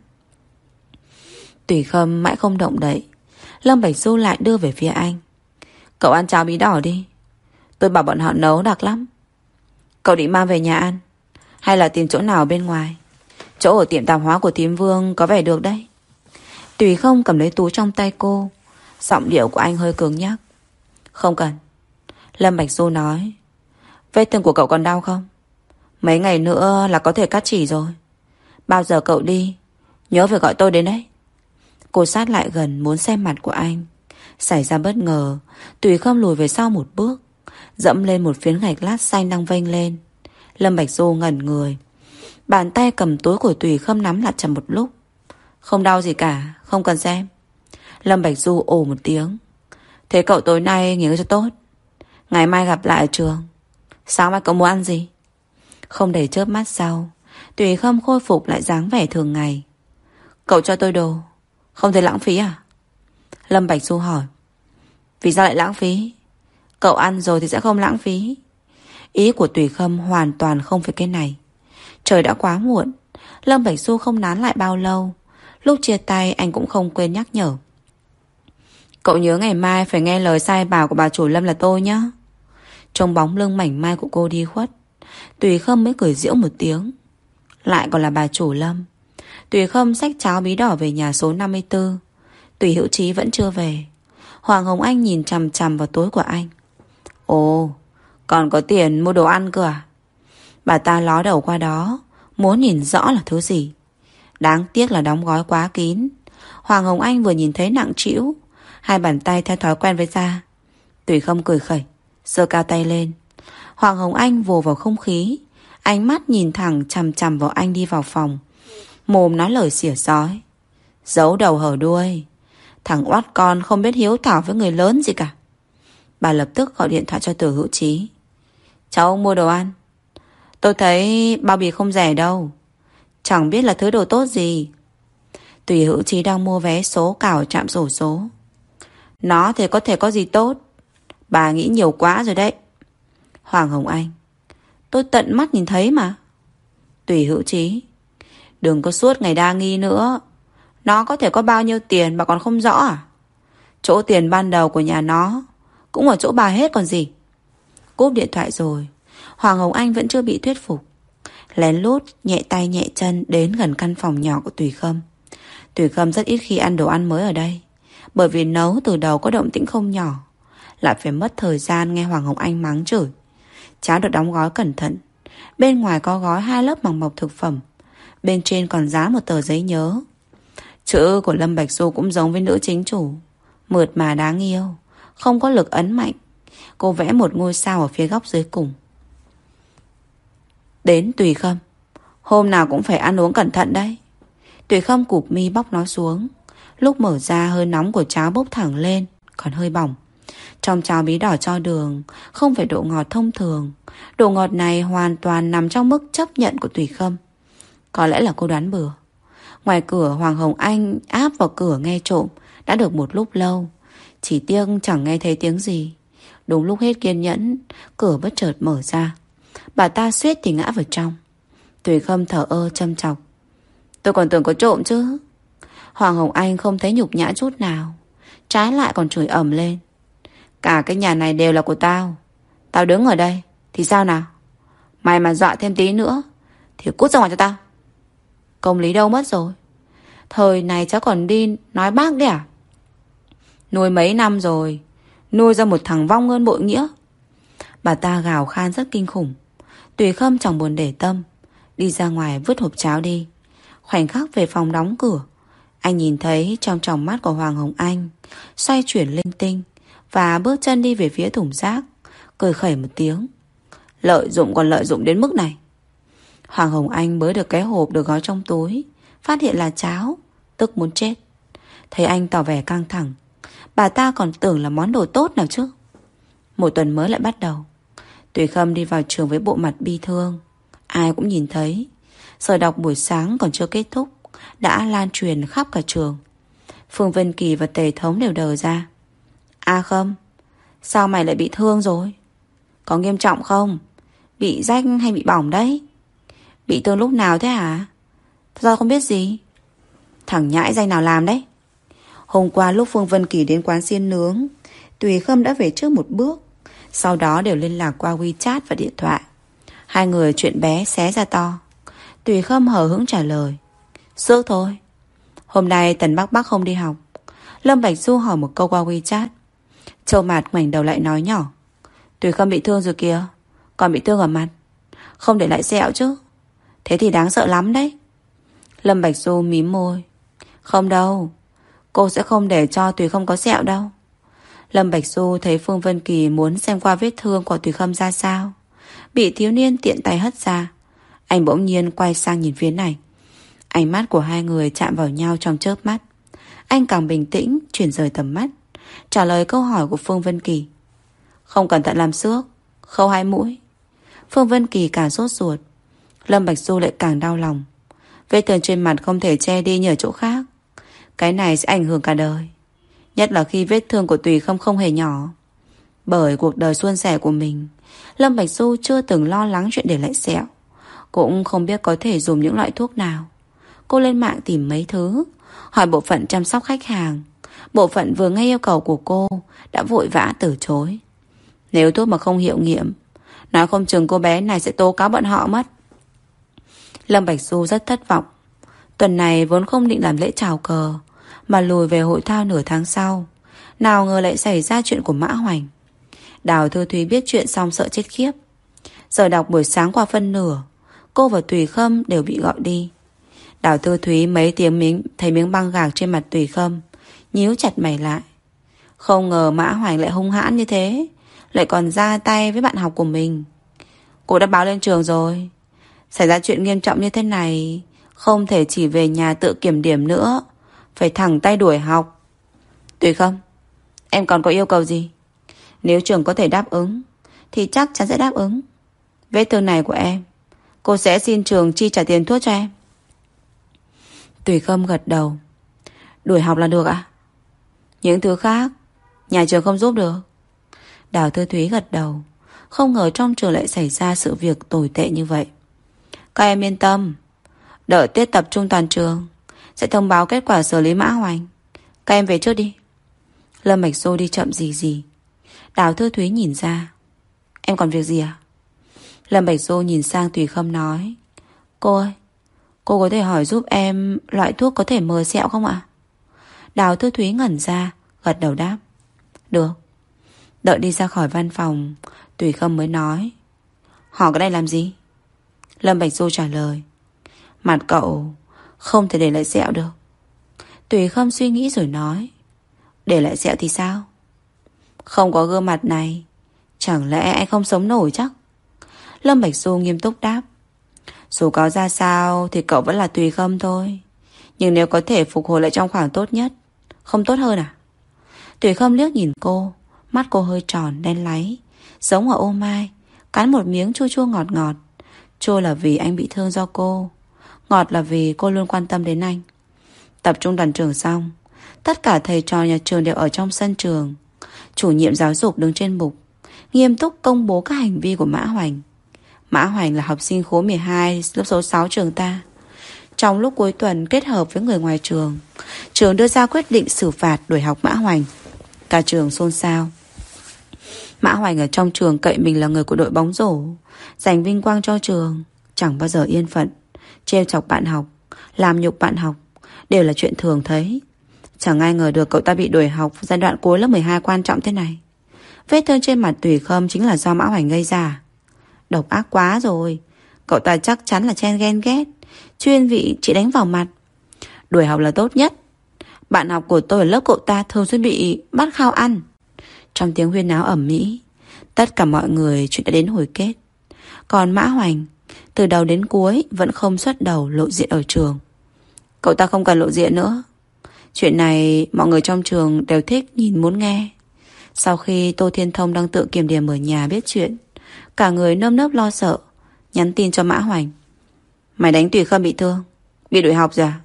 Tùy Khâm mãi không động đậy. Lâm Bạch Du lại đưa về phía anh. Cậu ăn cháo bí đỏ đi. Tôi bảo bọn họ nấu đặc lắm. Cậu định mang về nhà ăn hay là tìm chỗ nào bên ngoài? Chỗ ở tiệm tạp hóa của thím Vương có vẻ được đấy. Tùy Không cầm lấy túi trong tay cô. Giọng điệu của anh hơi cứng nhắc. Không cần. Lâm Bạch Du nói. Vết thương của cậu còn đau không? Mấy ngày nữa là có thể cắt chỉ rồi. Bao giờ cậu đi nhớ phải gọi tôi đến đấy. Cô sát lại gần muốn xem mặt của anh. Xảy ra bất ngờ, Tùy Không lùi về sau một bước, dẫm lên một phiến gạch lát xanh đang vênh lên. Lâm Bạch Du ngẩn người. Bàn tay cầm túi của Tùy Khâm nắm lại chặt một lúc. Không đau gì cả, không cần xem. Lâm Bạch Du ồ một tiếng. Thế cậu tối nay nghỉ ngơi cho tốt. Ngày mai gặp lại ở trường. Sáng mai cậu muốn ăn gì? Không đầy chớp mắt sau, Tùy Khâm khôi phục lại dáng vẻ thường ngày. Cậu cho tôi đồ, không thấy lãng phí à? Lâm Bạch Du hỏi. Vì sao lại lãng phí? Cậu ăn rồi thì sẽ không lãng phí. Ý của Tùy Khâm hoàn toàn không phải cái này. Trời đã quá muộn. Lâm Bạch Du không nán lại bao lâu. Lúc chia tay anh cũng không quên nhắc nhở. Cậu nhớ ngày mai phải nghe lời sai bảo của bà chủ Lâm là tôi nhé. Trong bóng lưng mảnh mai của cô đi khuất, Tùy Khâm mới cười giễu một tiếng. Lại còn là bà chủ Lâm. Tùy Khâm xách cháo bí đỏ về nhà số 54. Tùy Hữu Chí vẫn chưa về. Hoàng Hồng Anh nhìn chằm chằm vào túi của anh. Ồ, còn có tiền mua đồ ăn cơ à? Bà ta ló đầu qua đó, muốn nhìn rõ là thứ gì. Đáng tiếc là đóng gói quá kín. Hoàng Hồng Anh vừa nhìn thấy nặng trĩu, hai bàn tay theo thói quen với da. Tùy Khâm cười khẩy, giơ cao tay lên. Hoàng Hồng Anh vồ vào không khí, ánh mắt nhìn thẳng chằm chằm vào anh đi vào phòng. Mồm nói lời xỉa xói. Giấu đầu hở đuôi. Thằng oát con không biết hiếu thảo với người lớn gì cả. Bà lập tức gọi điện thoại cho Từ Hữu Chí. Cháu ông mua đồ ăn. Tôi thấy bao bì không rẻ đâu. Chẳng biết là thứ đồ tốt gì. Tùy Hữu Chí đang mua vé số cào trạm xổ số. Nó thì có thể có gì tốt. Bà nghĩ nhiều quá rồi đấy. Hoàng Hồng Anh. Tôi tận mắt nhìn thấy mà. Tùy Hữu Chí. Đừng có suốt ngày đa nghi nữa. Nó có thể có bao nhiêu tiền bà còn không rõ à? Chỗ tiền ban đầu của nhà nó cũng ở chỗ bà hết còn gì. Cúp điện thoại rồi, Hoàng Hồng Anh vẫn chưa bị thuyết phục. Lén lút nhẹ tay nhẹ chân đến gần căn phòng nhỏ của Tùy Khâm. Tùy Khâm rất ít khi ăn đồ ăn mới ở đây, bởi vì nấu từ đầu có động tĩnh không nhỏ, lại phải mất thời gian nghe Hoàng Hồng Anh mắng chửi. Cháo được đóng gói cẩn thận. Bên ngoài có gói 2 lớp màng bọc thực phẩm, bên trên còn dán một tờ giấy nhớ. Chữ của Lâm Bạch Du cũng giống với nữ chính chủ, mượt mà đáng yêu, không có lực ấn mạnh. Cô vẽ một ngôi sao ở phía góc dưới cùng. Đến Tùy Khâm, hôm nào cũng phải ăn uống cẩn thận đấy. Tùy Khâm cụp mi bóc nó xuống. Lúc mở ra hơi nóng của cháo bốc thẳng lên, còn hơi bỏng. Trong cháo bí đỏ cho đường, không phải độ ngọt thông thường. Độ ngọt này hoàn toàn nằm trong mức chấp nhận của Tùy Khâm. Có lẽ là cô đoán bừa. Ngoài cửa Hoàng Hồng Anh áp vào cửa nghe trộm đã được một lúc lâu. Chỉ tiếc chẳng nghe thấy tiếng gì. Đúng lúc hết kiên nhẫn, cửa bất chợt mở ra. Bà ta suýt thì ngã vào trong. Tùy Khâm thở ơ châm chọc. Tôi còn tưởng có trộm chứ. Hoàng Hồng Anh không thấy nhục nhã chút nào, trái lại còn chửi ầm lên. Cả cái nhà này đều là của tao. Tao đứng ở đây thì sao nào? Mày mà dọa thêm tí nữa thì cút ra ngoài cho tao. Công lý đâu mất rồi? Thời này cháu còn đi nói bác đấy à? Nuôi mấy năm rồi, nuôi ra một thằng vong ơn bội nghĩa. Bà ta gào khan rất kinh khủng. Tùy Khâm chẳng buồn để tâm, đi ra ngoài vứt hộp cháo đi. Khoảnh khắc về phòng đóng cửa, anh nhìn thấy trong tròng mắt của Hoàng Hồng Anh xoay chuyển linh tinh và bước chân đi về phía thùng rác, cười khẩy một tiếng. Lợi dụng còn lợi dụng đến mức này. Hoàng Hồng Anh bới được cái hộp được gói trong túi, phát hiện là cháo, tức muốn chết. Thấy anh tỏ vẻ căng thẳng, bà ta còn tưởng là món đồ tốt nào chứ. Một tuần mới lại bắt đầu. Tùy Khâm đi vào trường với bộ mặt bi thương. Ai cũng nhìn thấy. Giờ đọc buổi sáng còn chưa kết thúc đã lan truyền khắp cả trường. Phương Vân Kỳ và Tề Thống đều đờ ra. A Khâm, sao mày lại bị thương rồi? Có nghiêm trọng không? Bị rách hay bị bỏng đấy? Bị thương lúc nào thế hả? Sao không biết gì? Thằng nhãi danh nào làm đấy? Hôm qua lúc Phương Vân Kỳ đến quán xiên nướng, Tùy Khâm đã về trước một bước. Sau đó đều liên lạc qua WeChat và điện thoại. Hai người chuyện bé xé ra to. Tùy Khâm hờ hững trả lời. Sước thôi. Hôm nay Tần Bắc Bắc không đi học. Lâm Bạch Du hỏi một câu qua WeChat. Châu Mạt ngoảnh đầu lại nói nhỏ. Tùy Khâm bị thương rồi kìa. Còn bị thương ở mặt. Không để lại sẹo chứ. Thế thì đáng sợ lắm đấy. Lâm Bạch Du mím môi. Không đâu. Cô sẽ không để cho Tùy Khâm có sẹo đâu. Lâm Bạch Du thấy Phương Vân Kỳ muốn xem qua vết thương của Tùy Khâm ra sao. Bị thiếu niên tiện tay hất ra. Anh bỗng nhiên quay sang nhìn phía này. Ánh mắt của hai người chạm vào nhau trong chớp mắt. Anh càng bình tĩnh, chuyển rời tầm mắt, trả lời câu hỏi của Phương Vân Kỳ. Không cẩn thận làm xước, khâu 2 mũi. Phương Vân Kỳ càng sốt ruột. Lâm Bạch Du lại càng đau lòng. Vết thương trên mặt không thể che đi như ở chỗ khác. Cái này sẽ ảnh hưởng cả đời. Nhất là khi vết thương của Tùy Khâm không hề nhỏ. Bởi cuộc đời suôn sẻ của mình, Lâm Bạch Du chưa từng lo lắng chuyện để lại sẹo. Cũng không biết có thể dùng những loại thuốc nào. Cô lên mạng tìm mấy thứ, hỏi bộ phận chăm sóc khách hàng. Bộ phận vừa nghe yêu cầu của cô đã vội vã từ chối. Nếu thuốc mà không hiệu nghiệm, nói không chừng cô bé này sẽ tố cáo bọn họ mất. Lâm Bạch Du rất thất vọng. Tuần này vốn không định làm lễ chào cờ, mà lùi về hội thao nửa tháng sau. Nào ngờ lại xảy ra chuyện của Mã Hoành. Đào Thư Thúy biết chuyện xong sợ chết khiếp. Giờ đọc buổi sáng qua phân nửa, cô và Tùy Khâm đều bị gọi đi. Đào Thư Thúy mấy tiếng thấy miếng băng gạc trên mặt Tùy Khâm, nhíu chặt mày lại. Không ngờ Mã Hoành lại hung hãn như thế, lại còn ra tay với bạn học của mình. Cô đã báo lên trường rồi. Xảy ra chuyện nghiêm trọng như thế này, không thể chỉ về nhà tự kiểm điểm nữa, phải thẳng tay đuổi học. Tùy Khâm, em còn có yêu cầu gì? Nếu trường có thể đáp ứng thì chắc chắn sẽ đáp ứng. Vết thương này của em Cô sẽ xin trường chi trả tiền thuốc cho em. Tùy Khâm gật đầu. Đuổi học là được ạ? Những thứ khác nhà trường không giúp được. Đào Thư Thúy gật đầu. Không ngờ trong trường lại xảy ra sự việc tồi tệ như vậy. Các em yên tâm, đợi tiết tập trung toàn trường sẽ thông báo kết quả xử lý Mã Hoành. Các em về trước đi. Lâm Bạch Xô đi chậm gì. Đào Thư Thúy nhìn ra. Em còn việc gì à? Lâm Bạch Xô nhìn sang Tùy Khâm nói. Cô ơi, cô có thể hỏi giúp em loại thuốc có thể mờ sẹo không ạ? Đào Thư Thúy ngẩn ra, gật đầu đáp. Được. Đợi đi ra khỏi văn phòng, Tùy Khâm mới nói. Hỏi cái này làm gì? Lâm Bạch Du trả lời. Mặt cậu không thể để lại sẹo được. Tùy Khâm suy nghĩ rồi nói. Để lại sẹo thì sao? Không có gương mặt này, chẳng lẽ anh không sống nổi chắc? Lâm Bạch Du nghiêm túc đáp. Dù có ra sao thì cậu vẫn là Tùy Khâm thôi. Nhưng nếu có thể phục hồi lại trong khoảng tốt nhất, không tốt hơn à? Tùy Khâm liếc nhìn cô. Mắt cô hơi tròn đen láy, giống ở ô mai. Cắn một miếng chua chua ngọt ngọt. Chua là vì anh bị thương do cô, ngọt là vì cô luôn quan tâm đến anh. Tập trung đoàn trường xong, tất cả thầy trò nhà trường đều ở trong sân trường. Chủ nhiệm giáo dục đứng trên bục, nghiêm túc công bố các hành vi của Mã Hoành. Mã Hoành là học sinh khối 12 lớp số 6 trường ta. Trong lúc cuối tuần kết hợp với người ngoài trường, trường đưa ra quyết định xử phạt đuổi học Mã Hoành. Cả trường xôn xao. Mã Hoành ở trong trường cậy mình là người của đội bóng rổ, giành vinh quang cho trường, chẳng bao giờ yên phận, trêu chọc bạn học, làm nhục bạn học, đều là chuyện thường thấy. Chẳng ai ngờ được cậu ta bị đuổi học giai đoạn cuối lớp 12 quan trọng thế này. Vết thương trên mặt Tùy Khâm chính là do Mã Hoành gây ra. Độc ác quá rồi. Cậu ta chắc chắn là chen ghen ghét, chuyên vị chỉ đánh vào mặt. Đuổi học là tốt nhất. Bạn học của tôi ở lớp cậu ta thường xuyên bị bắt khao ăn. Trong tiếng huyên náo ầm ĩ, tất cả mọi người chuyện đã đến hồi kết. Còn Mã Hoành từ đầu đến cuối vẫn không xuất đầu lộ diện ở trường. Cậu ta không cần lộ diện nữa. Chuyện này mọi người trong trường đều thích nhìn muốn nghe. Sau khi Tô Thiên Thông đang tự kiểm điểm ở nhà biết chuyện, cả người nơm nớp lo sợ, nhắn tin cho Mã Hoành. Mày đánh Tùy Khâm bị thương, bị đuổi học rồi à?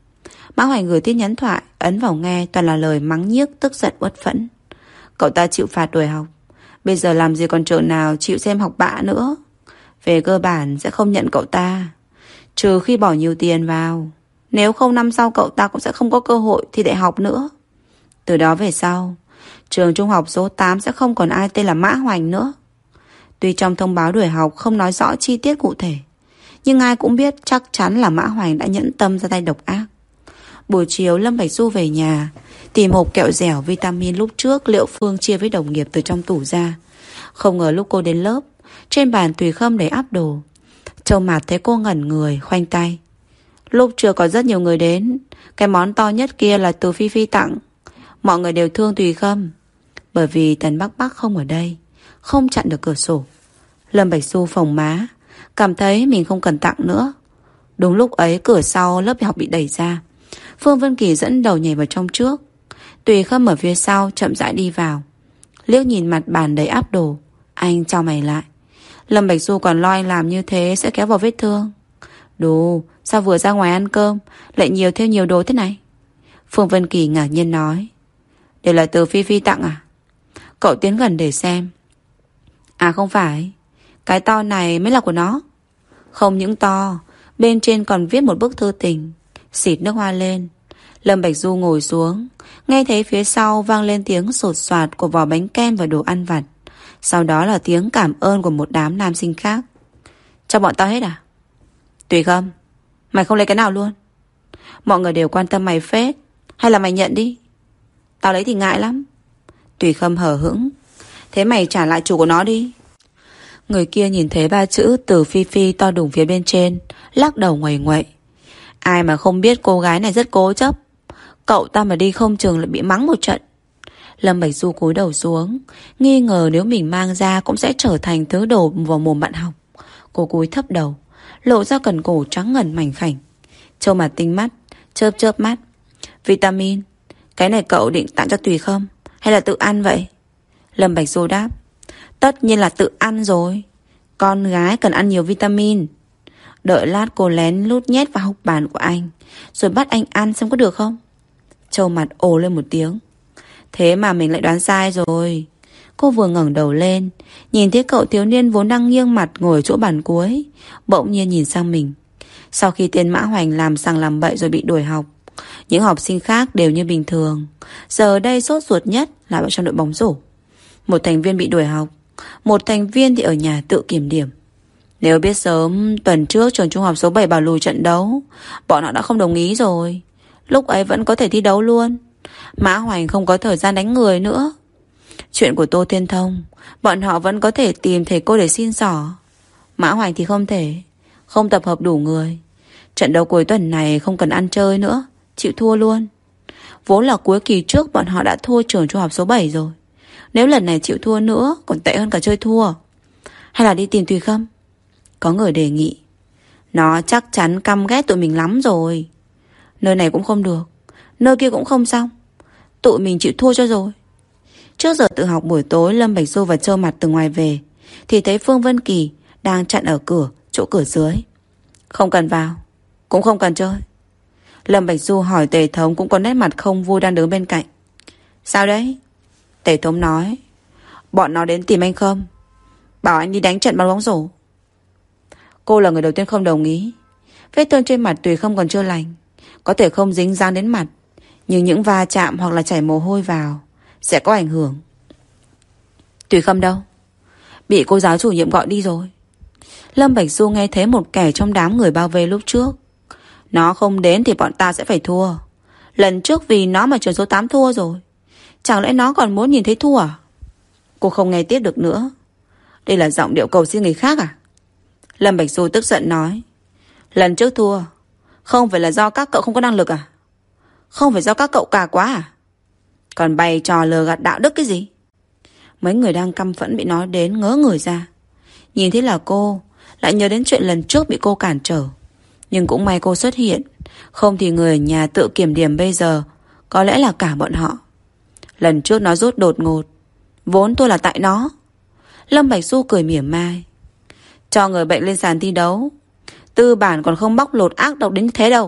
Mã Hoành gửi tin nhắn thoại, ấn vào nghe toàn là lời mắng nhiếc, tức giận uất phẫn. Cậu ta chịu phạt đuổi học, bây giờ làm gì còn trường nào chịu xem học bạ nữa. Về cơ bản sẽ không nhận cậu ta, trừ khi bỏ nhiều tiền vào. Nếu không năm sau cậu ta cũng sẽ không có cơ hội thi đại học nữa. Từ đó về sau, trường trung học số 8 sẽ không còn ai tên là Mã Hoành nữa. Tuy trong thông báo đuổi học không nói rõ chi tiết cụ thể, nhưng ai cũng biết chắc chắn là Mã Hoành đã nhẫn tâm ra tay độc ác. Buổi chiều Lâm Bạch Du về nhà, tìm hộp kẹo dẻo vitamin lúc trước Liệu Phương chia với đồng nghiệp từ trong tủ ra. Không ngờ lúc cô đến lớp, trên bàn Tùy Khâm để ắp đồ. Châu Mạt thấy cô ngẩn người, khoanh tay. Lúc chưa có rất nhiều người đến, cái món to nhất kia là từ Phi Phi tặng. Mọi người đều thương Tùy Khâm, bởi vì Tần Bắc Bắc không ở đây, không chặn được cửa sổ. Lâm Bạch Du phồng má, cảm thấy mình không cần tặng nữa. Đúng lúc ấy cửa sau lớp học bị đẩy ra. Phương Vân Kỳ dẫn đầu nhảy vào trong trước. Tùy Khâm ở phía sau chậm rãi đi vào. Liếc nhìn mặt bàn đầy áp đồ, anh chau mày lại. Lâm Bạch Du còn lo anh làm như thế sẽ kéo vào vết thương. Đồ, sao vừa ra ngoài ăn cơm lại nhiều thêm nhiều đồ thế này? Phương Vân Kỳ ngạc nhiên nói. Đều là từ Phi Phi tặng à? Cậu tiến gần để xem. À không phải, cái to này mới là của nó. Không những to, bên trên còn viết một bức thư tình. Xịt nước hoa lên. Lâm Bạch Du ngồi xuống, nghe thấy phía sau vang lên tiếng sột soạt của vỏ bánh kem và đồ ăn vặt. Sau đó là tiếng cảm ơn của một đám nam sinh khác. Cho bọn tao hết à? Tùy Khâm, mày không lấy cái nào luôn? Mọi người đều quan tâm mày phết, hay là mày nhận đi? Tao lấy thì ngại lắm. Tùy Khâm hờ hững. Thế mày trả lại chủ của nó đi. Người kia nhìn thấy ba chữ từ Phi Phi to đùng phía bên trên, lắc đầu nguầy nguậy. Ai mà không biết cô gái này rất cố chấp. Cậu ta mà đi không chừng lại bị mắng một trận. Lâm Bạch Du cúi đầu xuống, nghi ngờ nếu mình mang ra cũng sẽ trở thành thứ đồ vào mồm bạn học. Cô cúi thấp đầu, lộ ra cần cổ trắng ngần mảnh khảnh. Châu Mạt tinh mắt, chớp chớp mắt. Vitamin, cái này cậu định tặng cho Tùy Khâm hay là tự ăn vậy? Lâm Bạch Du đáp. Tất nhiên là tự ăn rồi. Con gái cần ăn nhiều vitamin. Đợi lát cô lén lút nhét vào hốc bàn của anh, rồi bắt anh ăn xem có được không? Châu mặt ồ lên một tiếng. Thế mà mình lại đoán sai rồi. Cô vừa ngẩng đầu lên, nhìn thấy cậu thiếu niên vốn đang nghiêng mặt ngồi chỗ bàn cuối, bỗng nhiên nhìn sang mình. Sau khi tên Mã Hoành làm sằng làm bậy rồi bị đuổi học, những học sinh khác đều như bình thường. Giờ đây sốt ruột nhất là ở trong đội bóng rổ. Một thành viên bị đuổi học, một thành viên thì ở nhà tự kiểm điểm. Nếu biết sớm, tuần trước trường trung học số 7 bảo lùi trận đấu, bọn họ đã không đồng ý rồi. Lúc ấy vẫn có thể thi đấu luôn. Mã Hoành không có thời gian đánh người nữa. Chuyện của Tô Thiên Thông, bọn họ vẫn có thể tìm thầy cô để xin xỏ. Mã Hoành thì không thể, không tập hợp đủ người. Trận đấu cuối tuần này không cần ăn chơi nữa, chịu thua luôn. Vốn là cuối kỳ trước bọn họ đã thua trường trung học số 7 rồi. Nếu lần này chịu thua nữa còn tệ hơn cả chơi thua. Hay là đi tìm Tùy Khâm? Có người đề nghị. Nó chắc chắn căm ghét tụi mình lắm rồi. Nơi này cũng không được, nơi kia cũng không xong. Tụi mình chịu thua cho rồi. Trước giờ tự học buổi tối, Lâm Bạch Du và Châu Mặt từ ngoài về thì thấy Phương Vân Kỳ đang chặn ở cửa, chỗ cửa dưới. Không cần vào, cũng không cần chơi. Lâm Bạch Du hỏi Tề Thống cũng có nét mặt không vui đang đứng bên cạnh. Sao đấy? Tề Thống nói, bọn nó đến tìm anh Khâm, bảo anh đi đánh trận bóng rổ. Cô là người đầu tiên không đồng ý. Vết thương trên mặt Tùy Khâm còn chưa lành, có thể không dính dáng đến mặt, nhưng những va chạm hoặc là chảy mồ hôi vào sẽ có ảnh hưởng. Tùy Khâm đâu? Bị cô giáo chủ nhiệm gọi đi rồi. Lâm Bạch Du nghe thấy một kẻ trong đám người bao vây lúc trước. Nó không đến thì bọn ta sẽ phải thua. Lần trước vì nó mà trường số 8 thua rồi. Chẳng lẽ nó còn muốn nhìn thấy thua à? Cô không nghe tiếp được nữa. Đây là giọng điệu cầu xin người khác à? Lâm Bạch Du tức giận nói, lần trước thua không phải là do các cậu không có năng lực à? Không phải do các cậu cà quá à? Còn bày trò lừa gạt đạo đức cái gì? Mấy người đang căm phẫn bị nói đến ngớ người ra. Nhìn thấy là cô, lại nhớ đến chuyện lần trước bị cô cản trở. Nhưng cũng may cô xuất hiện, không thì người ở nhà tự kiểm điểm bây giờ có lẽ là cả bọn họ. Lần trước nó rút đột ngột, vốn tôi là tại nó. Lâm Bạch Du cười mỉa mai. Cho người bệnh lên sàn thi đấu, tư bản còn không bóc lột ác độc đến thế đâu.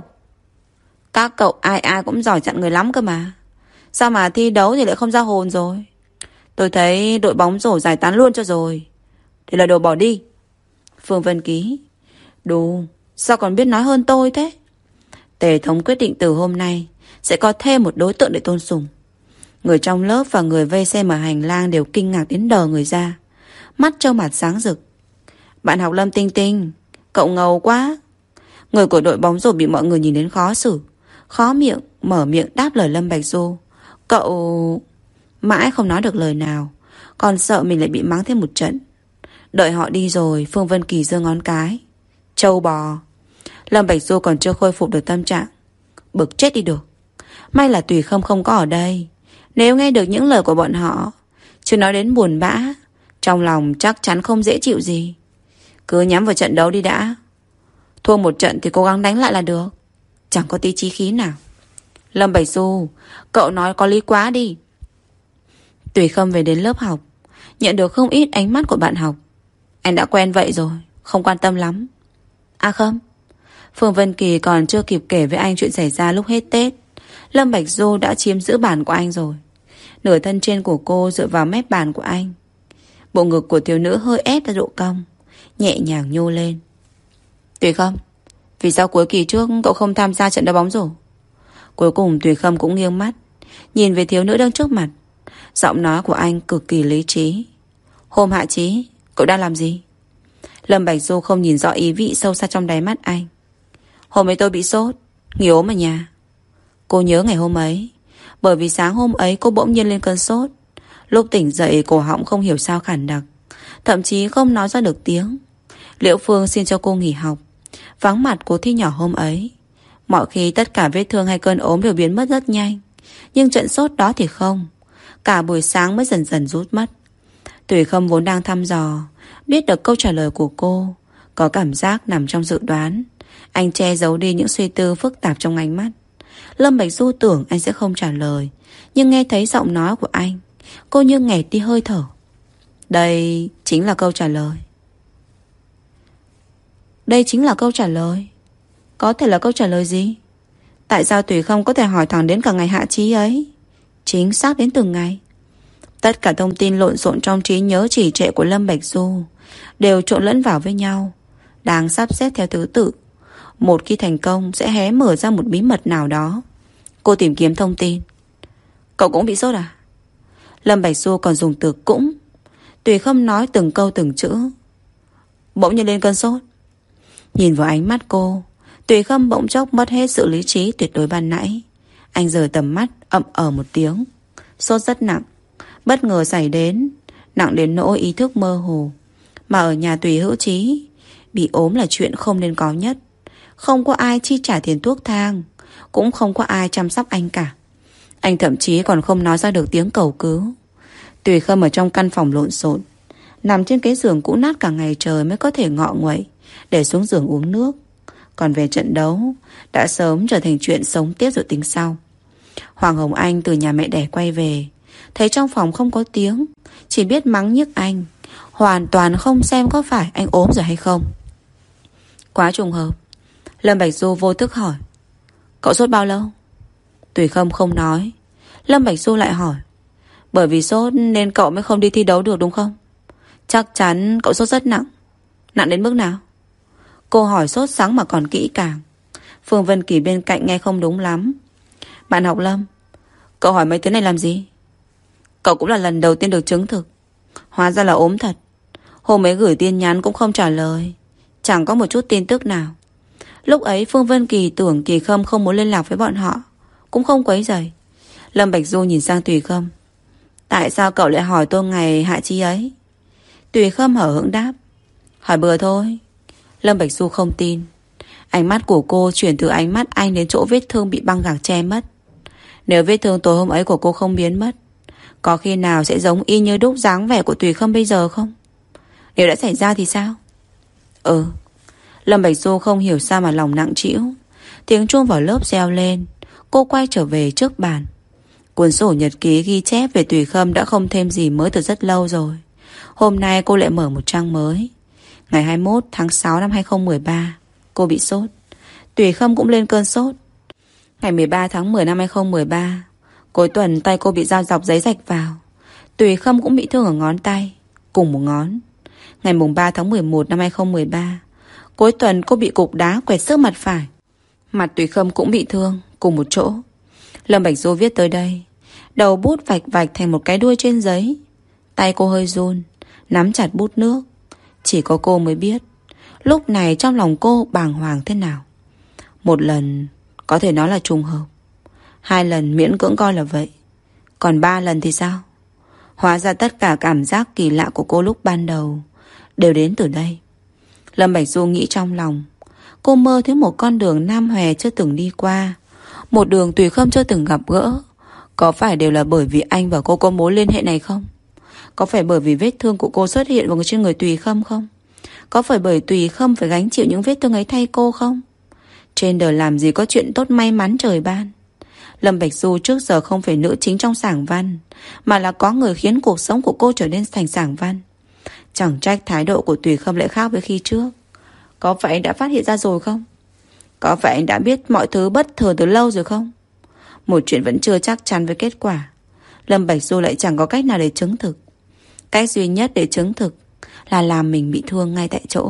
Các cậu ai ai cũng giỏi chặn người lắm cơ mà. Sao mà thi đấu thì lại không ra hồn rồi? Tôi thấy đội bóng rổ giải tán luôn cho rồi. Thì là đồ bỏ đi. Phương Vân Ký. Đù, sao còn biết nói hơn tôi thế? Tề Thống quyết định từ hôm nay sẽ có thêm một đối tượng để tôn sùng. Người trong lớp và người vây xem ở hành lang đều kinh ngạc đến đờ người ra. Mắt Châu Mặt sáng rực. Bạn học Lâm Tinh Tinh, cậu ngầu quá. Người của đội bóng rổ bị mọi người nhìn đến khó xử, khó miệng mở miệng đáp lời Lâm Bạch Du. Cậu... Mãi không nói được lời nào, còn sợ mình lại bị mắng thêm một trận. Đợi họ đi rồi, Phương Vân Kỳ giơ ngón cái. Châu bò. Lâm Bạch Du còn chưa khôi phục được tâm trạng, bực chết đi được. May là Tùy Khâm không có ở đây. Nếu nghe được những lời của bọn họ, chứ nói đến buồn bã, trong lòng chắc chắn không dễ chịu gì. Cứ nhắm vào trận đấu đi đã. Thua một trận thì cố gắng đánh lại là được. Chẳng có tí chí khí nào. Lâm Bạch Du, cậu nói có lý quá đi. Tùy Khâm về đến lớp học, nhận được không ít ánh mắt của bạn học. Anh đã quen vậy rồi, không quan tâm lắm. À không, Phương Vân Kỳ còn chưa kịp kể với anh chuyện xảy ra lúc hết Tết, Lâm Bạch Du đã chiếm giữ bàn của anh rồi. Nửa thân trên của cô dựa vào mép bàn của anh. Bộ ngực của thiếu nữ hơi ép ra độ cong, nhẹ nhàng nhô lên. Tùy Khâm, vì sao cuối kỳ trước cậu không tham gia trận đá bóng rổ? Cuối cùng Tùy Khâm cũng nghiêng mắt, nhìn về thiếu nữ đang trước mặt. Giọng nói của anh cực kỳ lý trí. Hôm Hạ Chí, cậu đang làm gì? Lâm Bạch Du không nhìn rõ ý vị sâu xa trong đáy mắt anh. Hôm ấy tôi bị sốt, nghỉ ốm ở nhà. Cô nhớ ngày hôm ấy, bởi vì sáng hôm ấy cô bỗng nhiên lên cơn sốt. Lúc tỉnh dậy cổ họng không hiểu sao khản đặc, thậm chí không nói ra được tiếng. Liễu Phương xin cho cô nghỉ học, vắng mặt cô thi nhỏ hôm ấy. Mọi khi tất cả vết thương hay cơn ốm đều biến mất rất nhanh, nhưng trận sốt đó thì không. Cả buổi sáng mới dần dần rút mất. Tùy Khâm vốn đang thăm dò, biết được câu trả lời của cô, có cảm giác nằm trong dự đoán. Anh che giấu đi những suy tư phức tạp trong ánh mắt. Lâm Bạch Du tưởng anh sẽ không trả lời, nhưng nghe thấy giọng nói của anh, cô như nghẹt đi hơi thở. Đây chính là câu trả lời. đây chính là câu trả lời. Có thể là câu trả lời gì? Tại sao Tùy Không có thể hỏi thẳng đến cả ngày hạ chí ấy? Chính xác đến từng ngày. Tất cả thông tin lộn xộn trong trí nhớ trì trệ của Lâm Bạch Du đều trộn lẫn vào với nhau, đang sắp xếp theo thứ tự. Một khi thành công sẽ hé mở ra một bí mật nào đó. Cô tìm kiếm thông tin. Cậu cũng bị sốt à? Lâm Bạch Du còn dùng từ cũng. Tùy Không nói từng câu từng chữ. Bỗng nhiên lên cơn sốt. Nhìn vào ánh mắt cô, Tùy Không bỗng chốc mất hết sự lý trí tuyệt đối ban nãy. Anh rời tầm mắt, ậm một tiếng. Sốt rất nặng, bất ngờ xảy đến, nặng đến nỗi ý thức mơ hồ. Mà ở nhà Tùy Hữu Chí, bị ốm là chuyện không nên có nhất. Không có ai chi trả tiền thuốc thang, cũng không có ai chăm sóc anh cả. Anh thậm chí còn không nói ra được tiếng cầu cứu. Tùy Không ở trong căn phòng lộn xộn, nằm trên cái giường cũ nát cả ngày trời mới có thể ngọ nguậy để xuống giường uống nước. Còn về trận đấu, đã sớm trở thành chuyện sống tiếp rồi tính sau. Hoàng Hồng Anh từ nhà mẹ đẻ quay về, thấy trong phòng không có tiếng, chỉ biết mắng nhức anh, hoàn toàn không xem có phải anh ốm rồi hay không. Quá trùng hợp. Lâm Bạch Du vô thức hỏi, cậu sốt bao lâu? Tùy Không không nói. Lâm Bạch Du lại hỏi, bởi vì sốt nên cậu mới không đi thi đấu được đúng không? Chắc chắn cậu sốt rất nặng. Nặng đến mức nào? Cô hỏi sốt sắng mà còn kỹ càng. Phương Vân Kỳ bên cạnh nghe không đúng lắm. Bạn học Lâm, cậu hỏi mấy thứ này làm gì? Cậu cũng là lần đầu tiên được chứng thực. Hóa ra là ốm thật. Hôm ấy gửi tin nhắn cũng không trả lời, chẳng có một chút tin tức nào. Lúc ấy Phương Vân Kỳ tưởng Kỳ Khâm không muốn liên lạc với bọn họ, cũng không quấy rầy. Lâm Bạch Du nhìn sang Tùy Khâm, tại sao cậu lại hỏi tôi ngày hạ chi ấy? Tùy Khâm hở hững đáp, hỏi bừa thôi. Lâm Bạch Du không tin. Ánh mắt của cô chuyển từ ánh mắt anh đến chỗ vết thương bị băng gạc che mất. Nếu vết thương tối hôm ấy của cô không biến mất, có khi nào sẽ giống y như đúc dáng vẻ của Tùy Khâm bây giờ không? Nếu đã xảy ra thì sao? Lâm Bạch Du không hiểu sao mà lòng nặng trĩu. Tiếng chuông vào lớp reo lên. Cô quay trở về trước bàn. Cuốn sổ nhật ký ghi chép về Tùy Khâm đã không thêm gì mới từ rất lâu rồi. Hôm nay cô lại mở một trang mới. Ngày 21 tháng 6 năm 2013, cô bị sốt. Tùy Khâm cũng lên cơn sốt. Ngày 13 tháng 10 năm 2013, cuối tuần tay cô bị dao dọc giấy rạch vào. Tùy Khâm cũng bị thương ở ngón tay, cùng một ngón. Ngày mùng 3 tháng 11 năm 2013, cuối tuần cô bị cục đá quẹt xước mặt phải. Mặt Tùy Khâm cũng bị thương, cùng một chỗ. Lâm Bạch Du viết tới đây, đầu bút vạch vạch thành một cái đuôi trên giấy. Tay cô hơi run, nắm chặt bút nước. Chỉ có cô mới biết lúc này trong lòng cô bàng hoàng thế nào. Một lần có thể nói là trùng hợp, 2 lần miễn cưỡng coi là vậy, còn 3 lần thì sao? Hóa ra tất cả cảm giác kỳ lạ của cô lúc ban đầu đều đến từ đây. Lâm Bạch Du nghĩ trong lòng. Cô mơ thấy một con đường Nam Hòe chưa từng đi qua, một đường Tùy Khâm chưa từng gặp gỡ. Có phải đều là bởi vì anh và cô có mối liên hệ này không? Có phải bởi vì vết thương của cô xuất hiện vào trên người Tùy Khâm không? Có phải bởi Tùy Khâm phải gánh chịu những vết thương ấy thay cô không? Trên đời làm gì có chuyện tốt may mắn trời ban. Lâm Bạch Du trước giờ không phải nữ chính trong sảng văn, mà là có người khiến cuộc sống của cô trở nên thành sảng văn. Chẳng trách thái độ của Tùy Khâm lại khác với khi trước. Có phải anh đã phát hiện ra rồi không? Có phải anh đã biết mọi thứ bất thường từ lâu rồi không? Một chuyện vẫn chưa chắc chắn với kết quả, Lâm Bạch Du lại chẳng có cách nào để chứng thực. Cách duy nhất để chứng thực là làm mình bị thương ngay tại chỗ.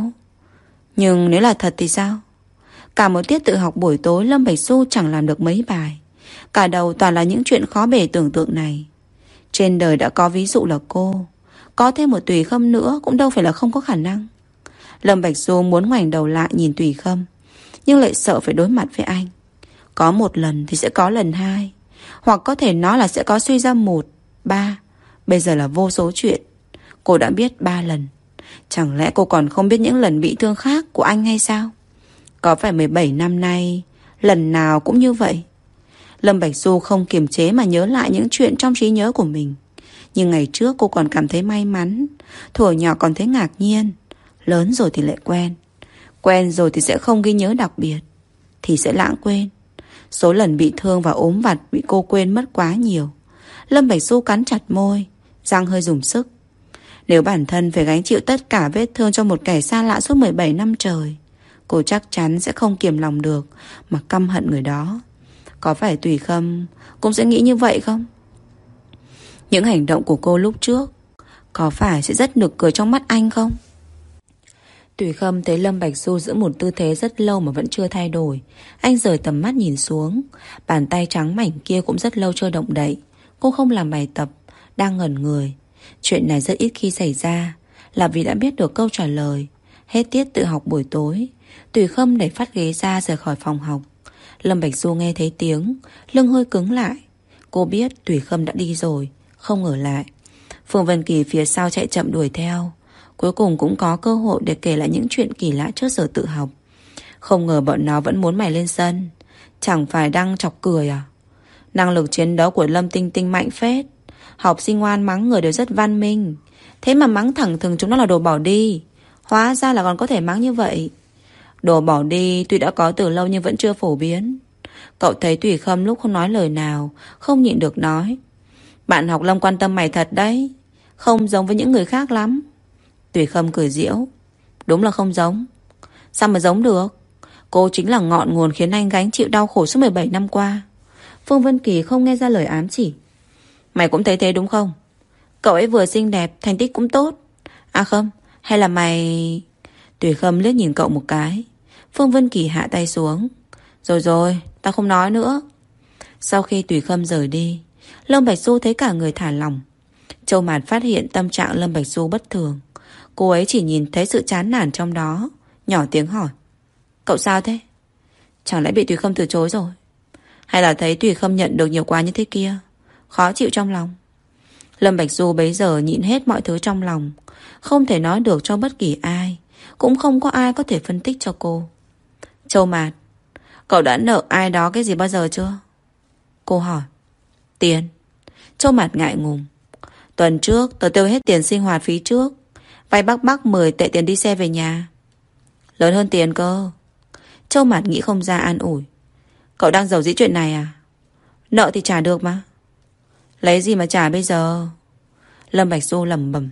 Nhưng nếu là thật thì sao? Cả một tiết tự học buổi tối Lâm Bạch Du chẳng làm được mấy bài. Cả đầu toàn là những chuyện khó bề tưởng tượng này. Trên đời đã có ví dụ là cô, có thêm một Tùy Khâm nữa cũng đâu phải là không có khả năng. Lâm Bạch Du muốn ngoảnh đầu lại nhìn Tùy Khâm, nhưng lại sợ phải đối mặt với anh. Có một lần thì sẽ có lần 2, hoặc có thể nói là sẽ có suy ra 1, 3. Bây giờ là vô số chuyện. Cô đã biết 3 lần. Chẳng lẽ cô còn không biết những lần bị thương khác của anh hay sao? Có phải 17 năm nay lần nào cũng như vậy? Lâm Bạch Du không kiềm chế mà nhớ lại những chuyện trong trí nhớ của mình. Nhưng ngày trước cô còn cảm thấy may mắn, thuở nhỏ còn thấy ngạc nhiên. Lớn rồi thì lại quen. Quen rồi thì sẽ không ghi nhớ đặc biệt, thì sẽ lãng quên. Số lần bị thương và ốm vặt bị cô quên mất quá nhiều. Lâm Bạch Du cắn chặt môi, răng hơi dùng sức. Nếu bản thân phải gánh chịu tất cả vết thương cho một kẻ xa lạ suốt 17 năm trời, Cô chắc chắn sẽ không kiềm lòng được mà căm hận người đó. Có phải Thủy Khâm cũng sẽ nghĩ như vậy không? Những hành động của cô lúc trước có phải sẽ rất nực cười trong mắt anh không? Thủy Khâm thấy Lâm Bạch Du giữ một tư thế rất lâu mà vẫn chưa thay đổi. Anh rời tầm mắt nhìn xuống. Bàn tay trắng mảnh kia cũng rất lâu chưa động đậy. Cô không làm bài tập, đang ngẩn người. Chuyện này rất ít khi xảy ra, là vì đã biết được câu trả lời. Hết tiết tự học buổi tối, Thủy Khâm đẩy phát ghế ra rời khỏi phòng học. Lâm Bạch Du nghe thấy tiếng, lưng hơi cứng lại. Cô biết Thủy Khâm đã đi rồi, không ở lại. Phương Vân Kỳ phía sau chạy chậm đuổi theo. Cuối cùng cũng có cơ hội để kể lại những chuyện kỳ lạ trước giờ tự học. Không ngờ bọn nó vẫn muốn mày lên sân. Chẳng phải đang chọc cười à? Năng lực chiến đấu của Lâm Tinh Tinh mạnh phết. Học sinh ngoan mắng người đều rất văn minh. Thế mà mắng thẳng thừng chúng nó là đồ bỏ đi. Hóa ra là còn có thể mắng như vậy. Đồ bỏ đi tuy đã có từ lâu nhưng vẫn chưa phổ biến. Cậu thấy Thủy Khâm lúc không nói lời nào, không nhịn được nói: bạn học Lâm quan tâm mày thật đấy, không giống với những người khác lắm. Thủy Khâm cười giễu: đúng là không giống. Sao mà giống được? Cô chính là ngọn nguồn khiến anh gánh chịu đau khổ suốt 17 năm qua. Phương Vân Kỳ không nghe ra lời ám chỉ. Mày cũng thấy thế đúng không? Cậu ấy vừa xinh đẹp, thành tích cũng tốt. À không, hay là mày... Thủy Khâm liếc nhìn cậu một cái. Phương Vân Kỳ hạ tay xuống. Rồi rồi, tao không nói nữa. Sau khi Thủy Khâm rời đi, Lâm Bạch Du thấy cả người thả lỏng. Châu Mạt phát hiện tâm trạng Lâm Bạch Du bất thường. Cô ấy chỉ nhìn thấy sự chán nản trong đó, nhỏ tiếng hỏi: cậu sao thế? Chẳng lẽ bị Thủy Khâm từ chối rồi? Hay là thấy Thủy Khâm nhận được nhiều quá như thế kia, khó chịu trong lòng? Lâm Bạch Du bấy giờ nhịn hết mọi thứ trong lòng, không thể nói được cho bất kỳ ai, cũng không có ai có thể phân tích cho cô. Châu Mạt, cậu đã nợ ai đó cái gì bao giờ chưa? Cô hỏi. Tiền. Châu Mạt ngại ngùng. Tuần trước tớ tiêu hết tiền sinh hoạt phí trước, vay Bắc 10 tệ tiền đi xe về nhà. Lớn hơn tiền cơ. Châu Mạt nghĩ không ra an ủi. Cậu đang giàu dĩ chuyện này à? Nợ thì trả được mà. Lấy gì mà trả bây giờ? Lâm Bạch Du lẩm bẩm.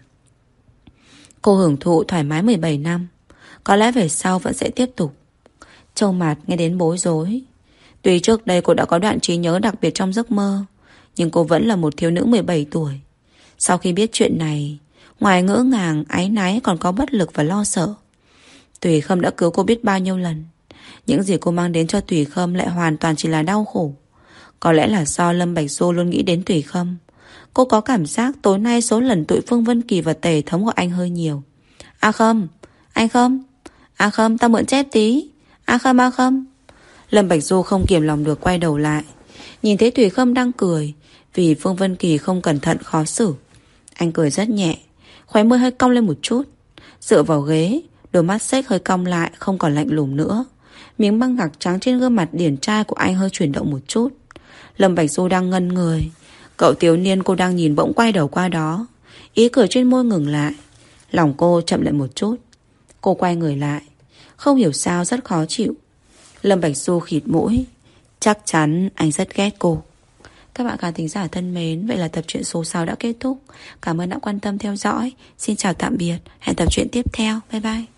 Cô hưởng thụ thoải mái 17 năm, có lẽ về sau vẫn sẽ tiếp tục. Châu Mạt nghe đến bối rối. Tuy trước đây cô đã có đoạn trí nhớ đặc biệt trong giấc mơ, nhưng cô vẫn là một thiếu nữ 17 tuổi. Sau khi biết chuyện này, ngoài ngỡ ngàng, áy náy còn có bất lực và lo sợ. Thủy Khâm đã cứu cô biết bao nhiêu lần. Những gì cô mang đến cho Thủy Khâm lại hoàn toàn chỉ là đau khổ. Có lẽ là do Lâm Bạch Du luôn nghĩ đến Thủy Khâm. Cô có cảm giác tối nay số lần tụi Phương Vân Kỳ và Tề Thống của anh hơi nhiều. A Khâm, anh Khâm, A Khâm, tao mượn chép tí. A Khâm, A Khâm. Lâm Bạch Du không kiềm lòng được quay đầu lại, nhìn thấy Thủy Khâm đang cười vì Phương Vân Kỳ không cẩn thận khó xử. Anh cười rất nhẹ, khóe môi hơi cong lên một chút, dựa vào ghế, đôi mắt xếch hơi cong lại, không còn lạnh lùng nữa. Miếng băng gạc trắng trên gương mặt điển trai của anh hơi chuyển động một chút. Lâm Bạch Du đang ngẩn người. Cậu thiếu niên cô đang nhìn bỗng quay đầu qua đó, ý cười trên môi ngừng lại. Lòng cô chậm lại một chút. Cô quay người lại, không hiểu sao rất khó chịu. Lâm Bạch Du khịt mũi. Chắc chắn anh rất ghét cô. Các bạn khán thính giả thân mến, vậy là tập truyện số 6 đã kết thúc. Cảm ơn đã quan tâm theo dõi. Xin chào tạm biệt. Hẹn tập truyện tiếp theo. Bye bye.